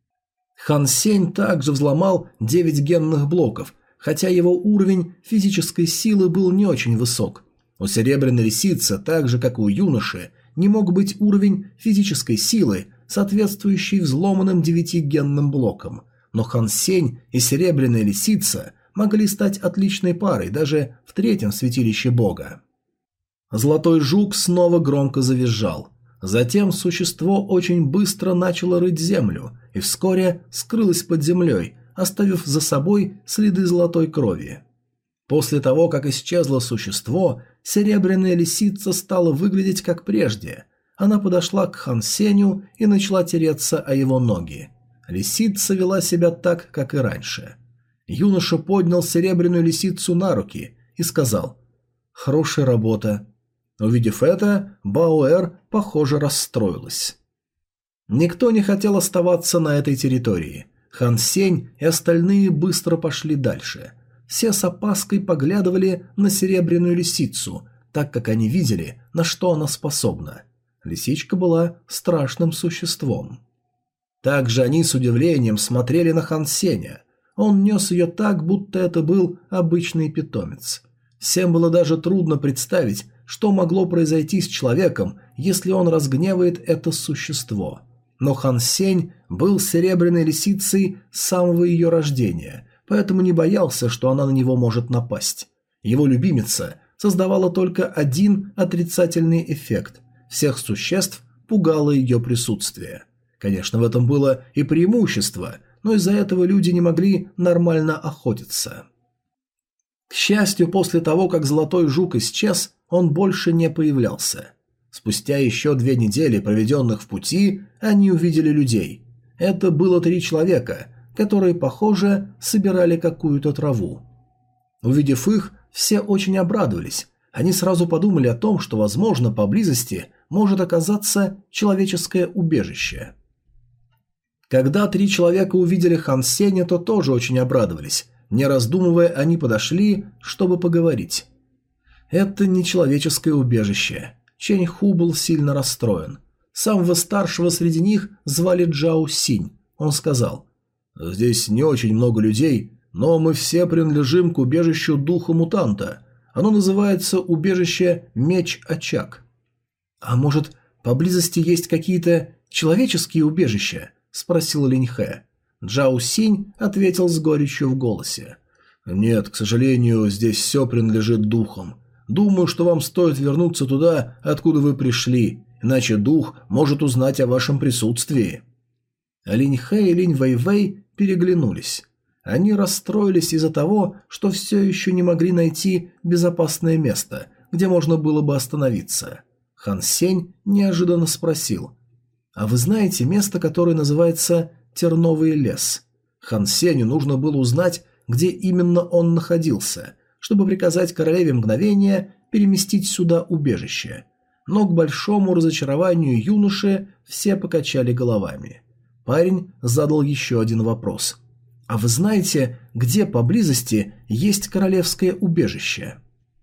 Хан Сень также взломал 9 генных блоков, хотя его уровень физической силы был не очень высок. У серебряной лисицы, так же как и у юноши, не мог быть уровень физической силы, соответствующий взломанным 9-генным блокам, но Хан Сень и серебряная лисица могли стать отличной парой даже в третьем святилище бога. Золотой жук снова громко завизжал. Затем существо очень быстро начало рыть землю и вскоре скрылось под землей, оставив за собой следы золотой крови. После того, как исчезло существо, серебряная лисица стала выглядеть как прежде. Она подошла к Хан Сеню и начала тереться о его ноги. Лисица вела себя так, как и раньше. Юноша поднял серебряную лисицу на руки и сказал: «Хорошая работа». Увидев это, Баоэр, похоже, расстроилась. Никто не хотел оставаться на этой территории. Хан Сень и остальные быстро пошли дальше. Все с опаской поглядывали на серебряную лисицу, так как они видели, на что она способна. Лисичка была страшным существом. Также они с удивлением смотрели на Хан Сеня. Он нес ее так, будто это был обычный питомец. Всем было даже трудно представить, что могло произойти с человеком, если он разгневает это существо. Но Хан Сень был серебряной лисицей с самого ее рождения, поэтому не боялся, что она на него может напасть. Его любимица создавала только один отрицательный эффект. Всех существ пугало ее присутствие. Конечно, в этом было и преимущество, но из-за этого люди не могли нормально охотиться. К счастью, после того, как золотой жук исчез, он больше не появлялся. Спустя еще 2 недели, проведенных в пути, они увидели людей. Это было 3 человека, которые, похоже, собирали какую-то траву. Увидев их, все очень обрадовались. Они сразу подумали о том, что, возможно, поблизости может оказаться человеческое убежище. Когда 3 человека увидели Хан Сеня, то тоже очень обрадовались. Не раздумывая, они подошли, чтобы поговорить. Это не человеческое убежище. Чэнь Ху был сильно расстроен. Самого старшего среди них звали Джао Синь. Он сказал: «Здесь не очень много людей, но мы все принадлежим к убежищу духа мутанта. Оно называется убежище Меч-Очаг». «А может, поблизости есть какие-то человеческие убежища?» – спросил Линьхэ. Джао Синь ответил с горечью в голосе: «Нет, к сожалению, здесь все принадлежит духам. Думаю, что вам стоит вернуться туда, откуда вы пришли, иначе дух может узнать о вашем присутствии». Линьхэ и Линь Вэйвэй переглянулись. Они расстроились из-за того, что все еще не могли найти безопасное место, где можно было бы остановиться. Хан Сень неожиданно спросил: «А вы знаете место, которое называется Терновый лес?» Хан Сенью нужно было узнать, где именно он находился, чтобы приказать королеве мгновения переместить сюда убежище. Но к большому разочарованию юноши все покачали головами. Парень задал еще один вопрос: «А вы знаете, где поблизости есть королевское убежище?»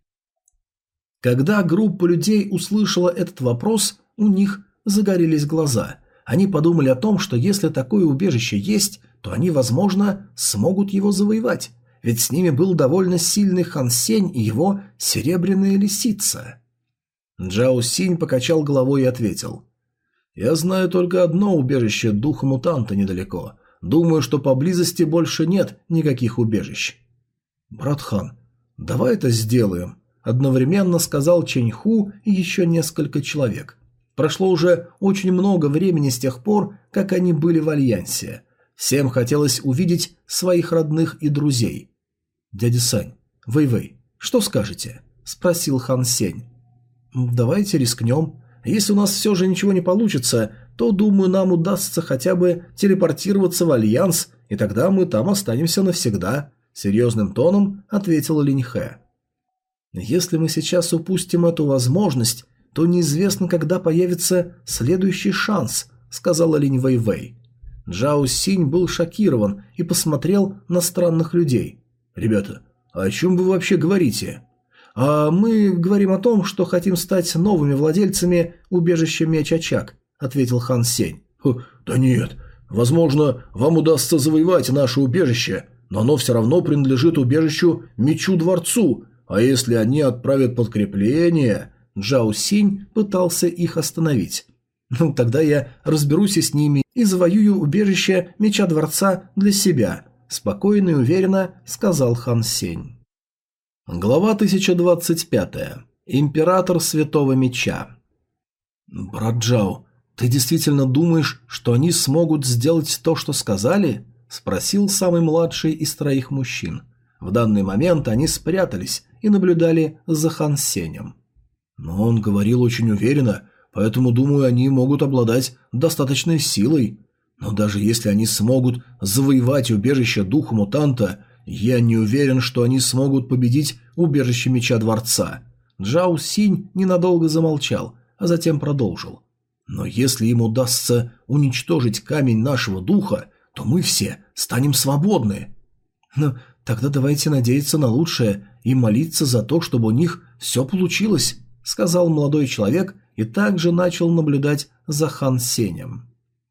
Когда группа людей услышала этот вопрос, у них загорелись глаза. Они подумали о том, что если такое убежище есть, то они, возможно, смогут его завоевать, ведь с ними был довольно сильный Хан Сень и его серебряная лисица. Джао Синь покачал головой и ответил: «Я знаю только одно убежище духа мутанта недалеко. Думаю, что поблизости больше нет никаких убежищ». «Брат Хан, давай это сделаем», – одновременно сказал Чэнь Ху и еще несколько человек. Прошло уже очень много времени с тех пор, как они были в Альянсе. Всем хотелось увидеть своих родных и друзей. «Дядя Сань, Вэйвэй, что скажете?» – спросил Хан Сень. «Давайте рискнем. Если у нас все же ничего не получится, то, думаю, нам удастся хотя бы телепортироваться в Альянс, и тогда мы там останемся навсегда», – серьезным тоном ответил Линьхэ. «Если мы сейчас упустим эту возможность, то неизвестно, когда появится следующий шанс», – сказала Линь Вэйвэй. Джао Синь был шокирован и посмотрел на странных людей. «Ребята, о чем вы вообще говорите?» «А мы говорим о том, что хотим стать новыми владельцами убежища Меч-Очаг», – ответил Хан Сень. «Да нет, возможно, вам удастся завоевать наше убежище, но оно все равно принадлежит убежищу Мечу-Дворцу, а если они отправят подкрепление...» Джао Синь пытался их остановить. «Ну, тогда я разберусь и с ними и завоюю убежище Меча Дворца для себя», – спокойно и уверенно сказал Хан Сень. Глава 1025. Император Святого Меча. «Брат Джао, ты действительно думаешь, что они смогут сделать то, что сказали?» – спросил самый младший из 3 мужчин. В данный момент они спрятались и наблюдали за Хан Сенем. «Но он говорил очень уверенно, поэтому, думаю, они могут обладать достаточной силой. Но даже если они смогут завоевать убежище духа мутанта, я не уверен, что они смогут победить убежище Меча Дворца». Джао Синь ненадолго замолчал, а затем продолжил. «Но если им удастся уничтожить камень нашего духа, то мы все станем свободны». «Ну, тогда давайте надеяться на лучшее и молиться за то, чтобы у них все получилось», – сказал молодой человек и также начал наблюдать за Хан Сенем.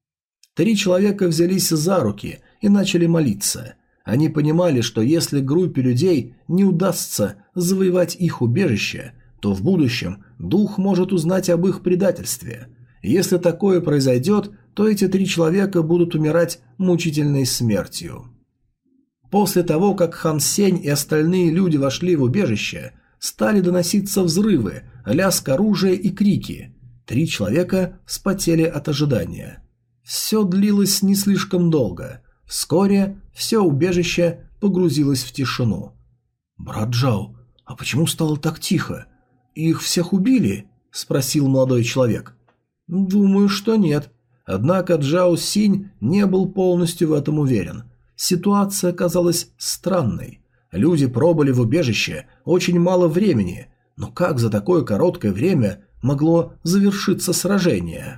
3 человека взялись за руки и начали молиться. Они понимали, что если группе людей не удастся завоевать их убежище, то в будущем дух может узнать об их предательстве. Если такое произойдет, то эти 3 человека будут умирать мучительной смертью. После того, как Хан Сень и остальные люди вошли в убежище, стали доноситься взрывы, лязг оружия и крики. 3 человека вспотели от ожидания. Все длилось не слишком долго. Вскоре все убежище погрузилось в тишину. «Брат Джао, а почему стало так тихо? Их всех убили?» – спросил молодой человек. «Думаю, что нет». Однако Джао Синь не был полностью в этом уверен. Ситуация казалась странной. Люди пробыли в убежище очень мало времени, но как за такое короткое время могло завершиться сражение?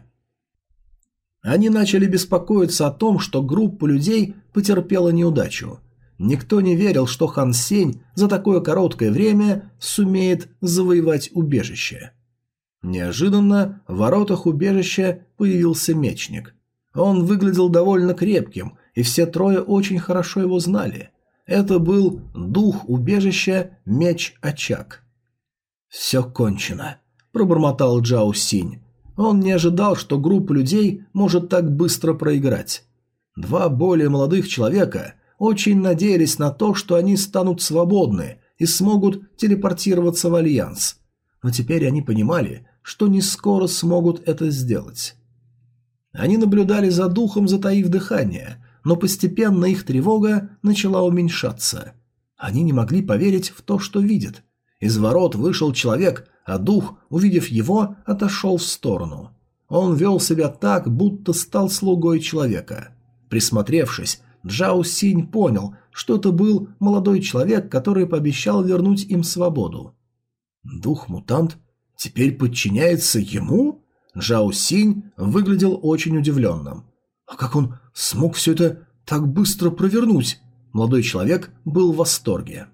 Они начали беспокоиться о том, что группа людей потерпела неудачу. Никто не верил, что Хан Сень за такое короткое время сумеет завоевать убежище. Неожиданно в воротах убежища появился мечник. Он выглядел довольно крепким, и все трое очень хорошо его знали. Это был дух убежища Меч-Очаг. «Все кончено», – пробормотал Джао Синь. Он не ожидал, что группа людей может так быстро проиграть. Два более молодых человека очень надеялись на то, что они станут свободны и смогут телепортироваться в Альянс. Но теперь они понимали, что не скоро смогут это сделать. Они наблюдали за духом, затаив дыхание, но постепенно их тревога начала уменьшаться. Они не могли поверить в то, что видят. Из ворот вышел человек, а дух, увидев его, отошел в сторону. Он вел себя так, будто стал слугой человека. Присмотревшись, Джао Синь понял, что это был молодой человек, который пообещал вернуть им свободу. Дух-мутант теперь подчиняется ему? Джао Синь выглядел очень удивленным. А как он смог все это так быстро провернуть? Молодой человек был в восторге.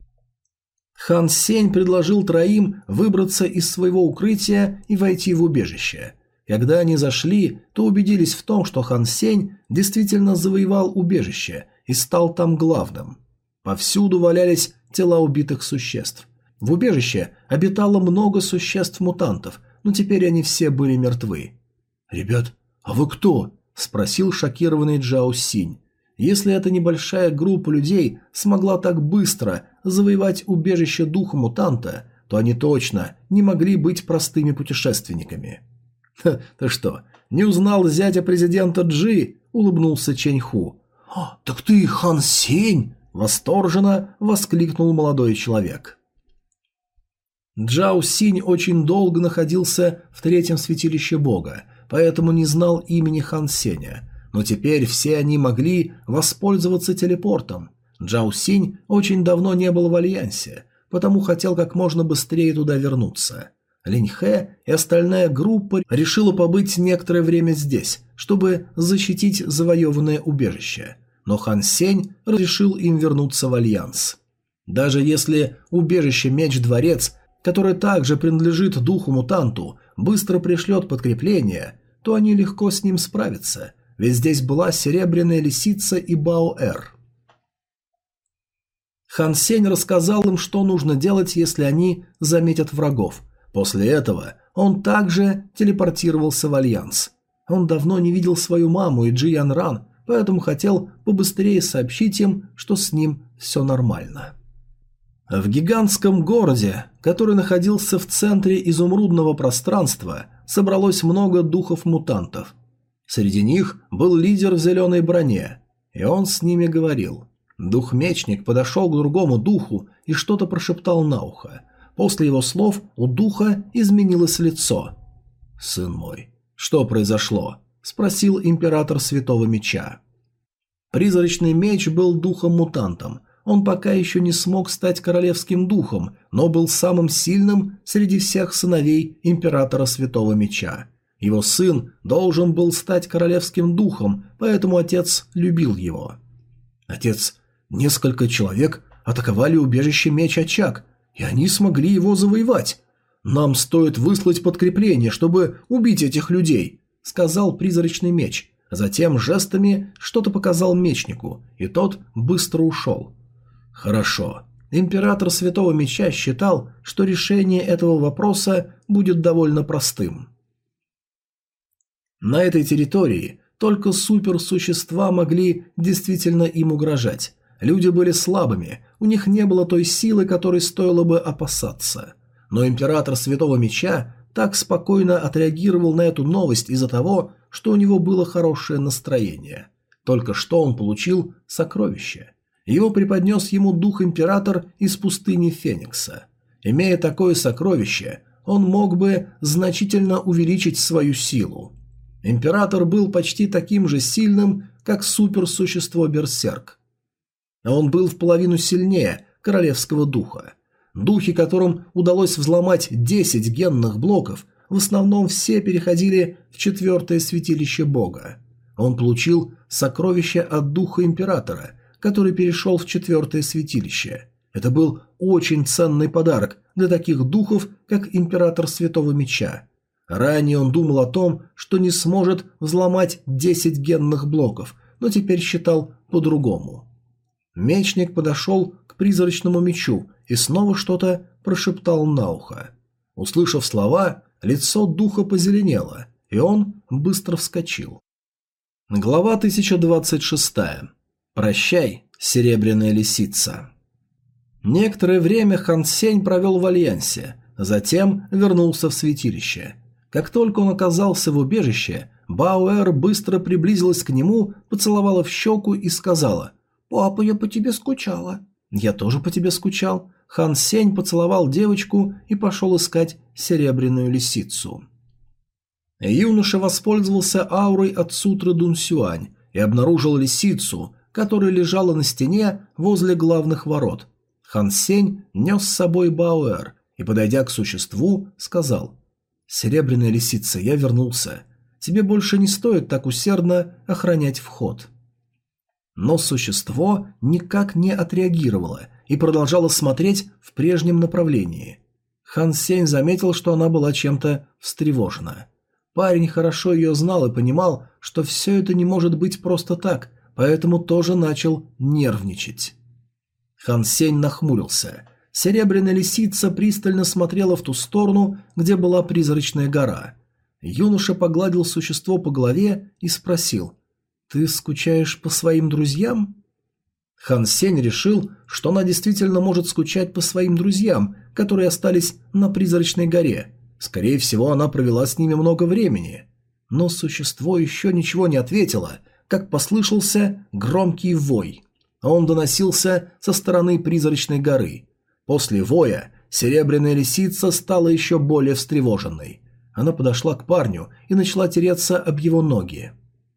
Хан Сень предложил троим выбраться из своего укрытия и войти в убежище. Когда они зашли, то убедились в том, что Хан Сень действительно завоевал убежище и стал там главным. Повсюду валялись тела убитых существ. В убежище обитало много существ-мутантов, но теперь они все были мертвы. «Ребят, а вы кто?» – спросил шокированный Джао Синь. Если эта небольшая группа людей смогла так быстро завоевать убежище духа мутанта, то они точно не могли быть простыми путешественниками. «Ты что, не узнал зятя президента Джи?» – улыбнулся Чэнь Ху. «Так ты Хан Сень!» – восторженно воскликнул молодой человек. Джао Синь очень долго находился в третьем святилище бога, поэтому не знал имени Хан Сеня. Но теперь все они могли воспользоваться телепортом. Джао Синь очень давно не был в Альянсе, потому хотел как можно быстрее туда вернуться. Линь Хэ и остальная группа решила побыть некоторое время здесь, чтобы защитить завоеванное убежище. Но Хан Сень разрешил им вернуться в Альянс. Даже если убежище Меч-Дворец, которое также принадлежит духу-мутанту, быстро пришлет подкрепление, то они легко с ним справятся, ведь здесь была Серебряная Лисица и Баоэр. Хан Сень рассказал им, что нужно делать, если они заметят врагов. После этого он также телепортировался в Альянс. Он давно не видел свою маму и Джи Ян Ран, поэтому хотел побыстрее сообщить им, что с ним все нормально. В гигантском городе, который находился в центре изумрудного пространства, собралось много духов-мутантов. Среди них был лидер в зеленой броне, и он с ними говорил. Дух-мечник подошел к другому духу и что-то прошептал на ухо. После его слов у духа изменилось лицо. «Сын мой, что произошло?» – спросил император Святого Меча. Призрачный меч был духом-мутантом. Он пока еще не смог стать королевским духом, но был самым сильным среди всех сыновей императора Святого Меча. Его сын должен был стать королевским духом, поэтому отец любил его. «Отец, несколько человек атаковали убежище Меч-Очаг, и они смогли его завоевать. Нам стоит выслать подкрепление, чтобы убить этих людей», — сказал призрачный меч. Затем жестами что-то показал мечнику, и тот быстро ушел. «Хорошо». Император Святого Меча считал, что решение этого вопроса будет довольно простым. На этой территории только суперсущества могли действительно им угрожать. Люди были слабыми, у них не было той силы, которой стоило бы опасаться. Но император Святого Меча так спокойно отреагировал на эту новость из-за того, что у него было хорошее настроение. Только что он получил сокровище. Его преподнес ему дух-император из пустыни Феникса. Имея такое сокровище, он мог бы значительно увеличить свою силу. Император был почти таким же сильным, как суперсущество Берсерк. Он был в половину сильнее королевского духа. Духи, которым удалось взломать 10 генных блоков, в основном все переходили в четвертое святилище бога. Он получил сокровище от духа императора, который перешел в четвертое святилище. Это был очень ценный подарок для таких духов, как император Святого Меча. Ранее он думал о том, что не сможет взломать 10 генных блоков, но теперь считал по-другому. Мечник подошел к призрачному мечу и снова что-то прошептал на ухо. Услышав слова, лицо духа позеленело, и он быстро вскочил. Глава 1026. Прощай, серебряная лисица. Некоторое время Хан Сень провел в Альянсе, затем вернулся в святилище. Как только он оказался в убежище, Баоэр быстро приблизилась к нему, поцеловала в щеку и сказала: «Папа, я по тебе скучала». «Я тоже по тебе скучал». Хан Сень поцеловал девочку и пошел искать серебряную лисицу. Юноша воспользовался аурой от сутры Дун Сюань и обнаружил лисицу, которая лежала на стене возле главных ворот. Хан Сень нес с собой Баоэр и, подойдя к существу, сказал: «Серебряная лисица, я вернулся. Тебе больше не стоит так усердно охранять вход». Но существо никак не отреагировало и продолжало смотреть в прежнем направлении. Хан Сень заметил, что она была чем-то встревожена. Парень хорошо ее знал и понимал, что все это не может быть просто так, поэтому тоже начал нервничать. Хан Сень нахмурился. Серебряная лисица пристально смотрела в ту сторону, где была призрачная гора. Юноша погладил существо по голове и спросил: «Ты скучаешь по своим друзьям?» Хан Сень решил, что она действительно может скучать по своим друзьям, которые остались на призрачной горе. Скорее всего, она провела с ними много времени. Но существо еще ничего не ответило, как послышался громкий вой. Он доносился со стороны призрачной горы. После воя серебряная лисица стала еще более встревоженной. Она подошла к парню и начала тереться об его ноги.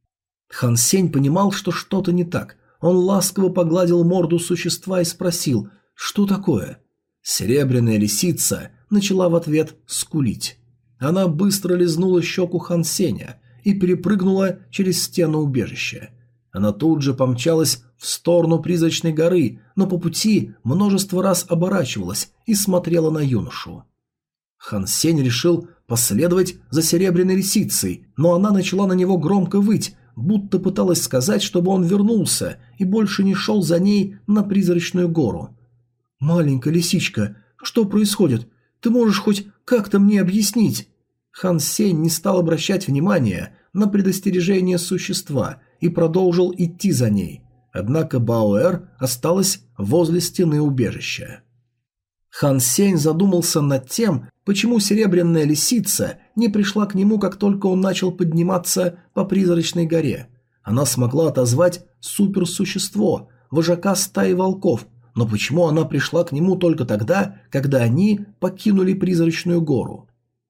Хан Сень понимал, что что-то не так. Он ласково погладил морду существа и спросил: «Что такое?» Серебряная лисица начала в ответ скулить. Она быстро лизнула щеку Хан Сеня и перепрыгнула через стену убежища. Она тут же помчалась в сторону призрачной горы, но по пути множество раз оборачивалась и смотрела на юношу. Хан Сень решил последовать за серебряной лисицей, но она начала на него громко выть, будто пыталась сказать, чтобы он вернулся и больше не шел за ней на призрачную гору. «Маленькая лисичка, что происходит? Ты можешь хоть как-то мне объяснить?» Хан Сень не стал обращать внимания на предостережение существа и продолжил идти за ней. Однако Баоэр осталась возле стены убежища. Хан Сень задумался над тем, почему серебряная лисица не пришла к нему, как только он начал подниматься по призрачной горе. Она смогла отозвать суперсущество, вожака стаи волков, но почему она пришла к нему только тогда, когда они покинули призрачную гору?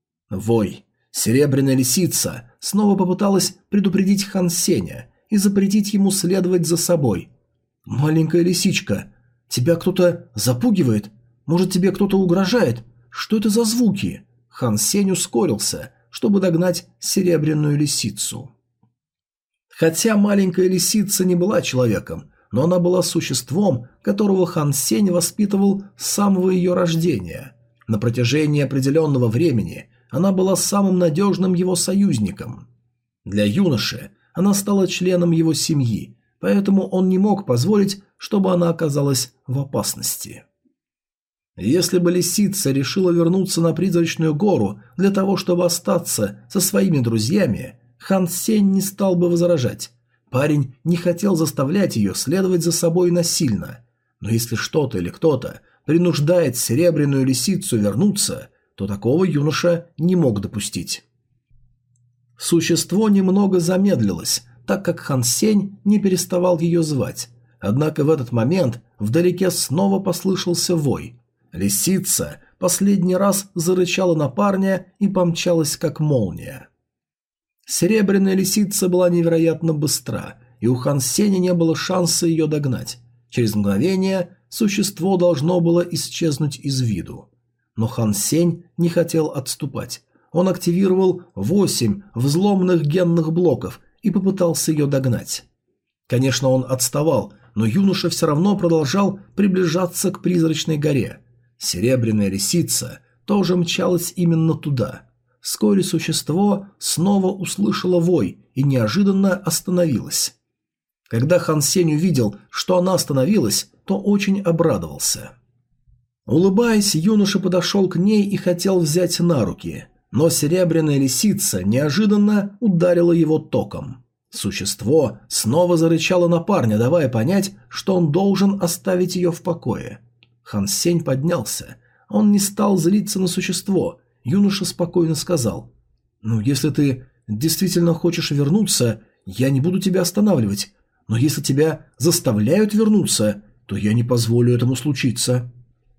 Вой. Серебряная лисица снова попыталась предупредить Хан Сеня и запретить ему следовать за собой. «Маленькая лисичка, тебя кто-то запугивает? Может, тебе кто-то угрожает? Что это за звуки?» Хан Сень ускорился, чтобы догнать серебряную лисицу. Хотя маленькая лисица не была человеком, но она была существом, которого Хан Сень воспитывал с самого ее рождения. На протяжении определенного времени она была самым надежным его союзником. Для юноши она стала членом его семьи, поэтому он не мог позволить, чтобы она оказалась в опасности. Если бы лисица решила вернуться на призрачную гору для того, чтобы остаться со своими друзьями, Хан Сень не стал бы возражать. Парень не хотел заставлять ее следовать за собой насильно. Но если что-то или кто-то принуждает серебряную лисицу вернуться, то такого юноша не мог допустить. Существо немного замедлилось, так как Хан Сень не переставал ее звать. Однако в этот момент вдалеке снова послышался вой. Лисица последний раз зарычала на парня и помчалась как молния. Серебряная лисица была невероятно быстра, и у Хан Сеня не было шанса ее догнать. Через мгновение существо должно было исчезнуть из виду. Но Хан Сень не хотел отступать. Он активировал 8 взломанных генных блоков и попытался ее догнать. Конечно, он отставал, но юноша все равно продолжал приближаться к призрачной горе. Серебряная лисица тоже мчалась именно туда. Вскоре существо снова услышало вой и неожиданно остановилось. Когда Хан Сень увидел, что она остановилась, то очень обрадовался. Улыбаясь, юноша подошел к ней и хотел взять на руки, но серебряная лисица неожиданно ударила его током. Существо снова зарычало на парня, давая понять, что он должен оставить ее в покое. Хан Сень поднялся. Он не стал злиться на существо. Юноша спокойно сказал: «Ну, если ты действительно хочешь вернуться, я не буду тебя останавливать. Но если тебя заставляют вернуться, то я не позволю этому случиться».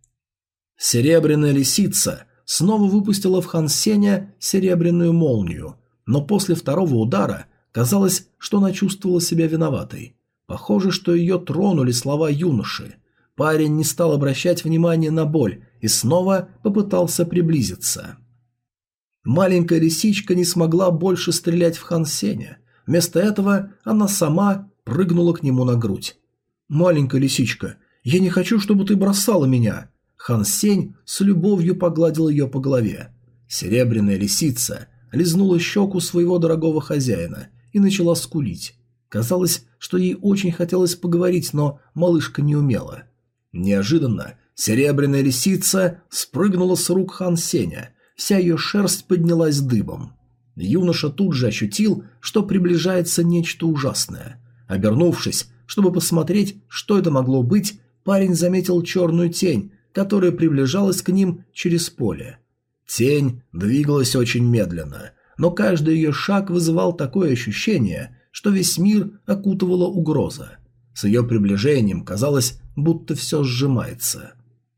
Серебряная лисица снова выпустила в Хан Сеня серебряную молнию, но после второго удара казалось, что она чувствовала себя виноватой. Похоже, что ее тронули слова юноши. Парень не стал обращать внимания на боль и снова попытался приблизиться. Маленькая лисичка не смогла больше стрелять в Хан Сеня. Вместо этого она сама прыгнула к нему на грудь. «Маленькая лисичка, я не хочу, чтобы ты бросала меня». Хан Сень с любовью погладил ее по голове. Серебряная лисица лизнула щеку своего дорогого хозяина и начала скулить. Казалось, что ей очень хотелось поговорить, но малышка не умела. Неожиданно серебряная лисица спрыгнула с рук Хан Сеня, вся ее шерсть поднялась дыбом. Юноша тут же ощутил, что приближается нечто ужасное. Обернувшись, чтобы посмотреть, что это могло быть, парень заметил черную тень, которая приближалась к ним через поле. Тень двигалась очень медленно, но каждый ее шаг вызывал такое ощущение, что весь мир окутывала угроза. С ее приближением казалось, будто все сжимается.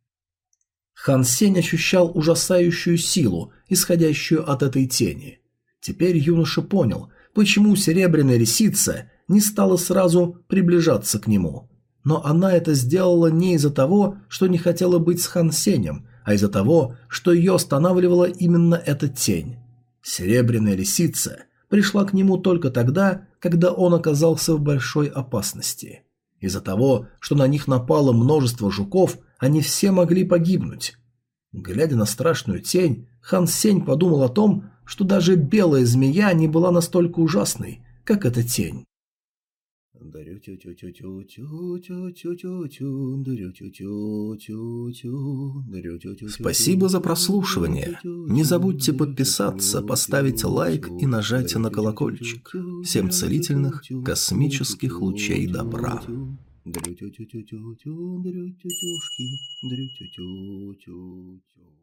Хан Сень ощущал ужасающую силу, исходящую от этой тени. Теперь юноша понял, почему серебряная лисица не стала сразу приближаться к нему. Но она это сделала не из-за того, что не хотела быть с Хан Сенем, а из-за того, что ее останавливала именно эта тень. Серебряная лисица пришла к нему только тогда, когда он оказался в большой опасности. Из-за того, что на них напало множество жуков, они все могли погибнуть. Глядя на страшную тень, Хан Сень подумал о том, что даже белая змея не была настолько ужасной, как эта тень. Спасибо за прослушивание. Не забудьте подписаться, поставить лайк и нажать на колокольчик. Всем целительных космических лучей добра. Дрю-тю-тю-тю-тю-тю, дрю-тю-тюшки, дрю-тю-тю-тю-тю.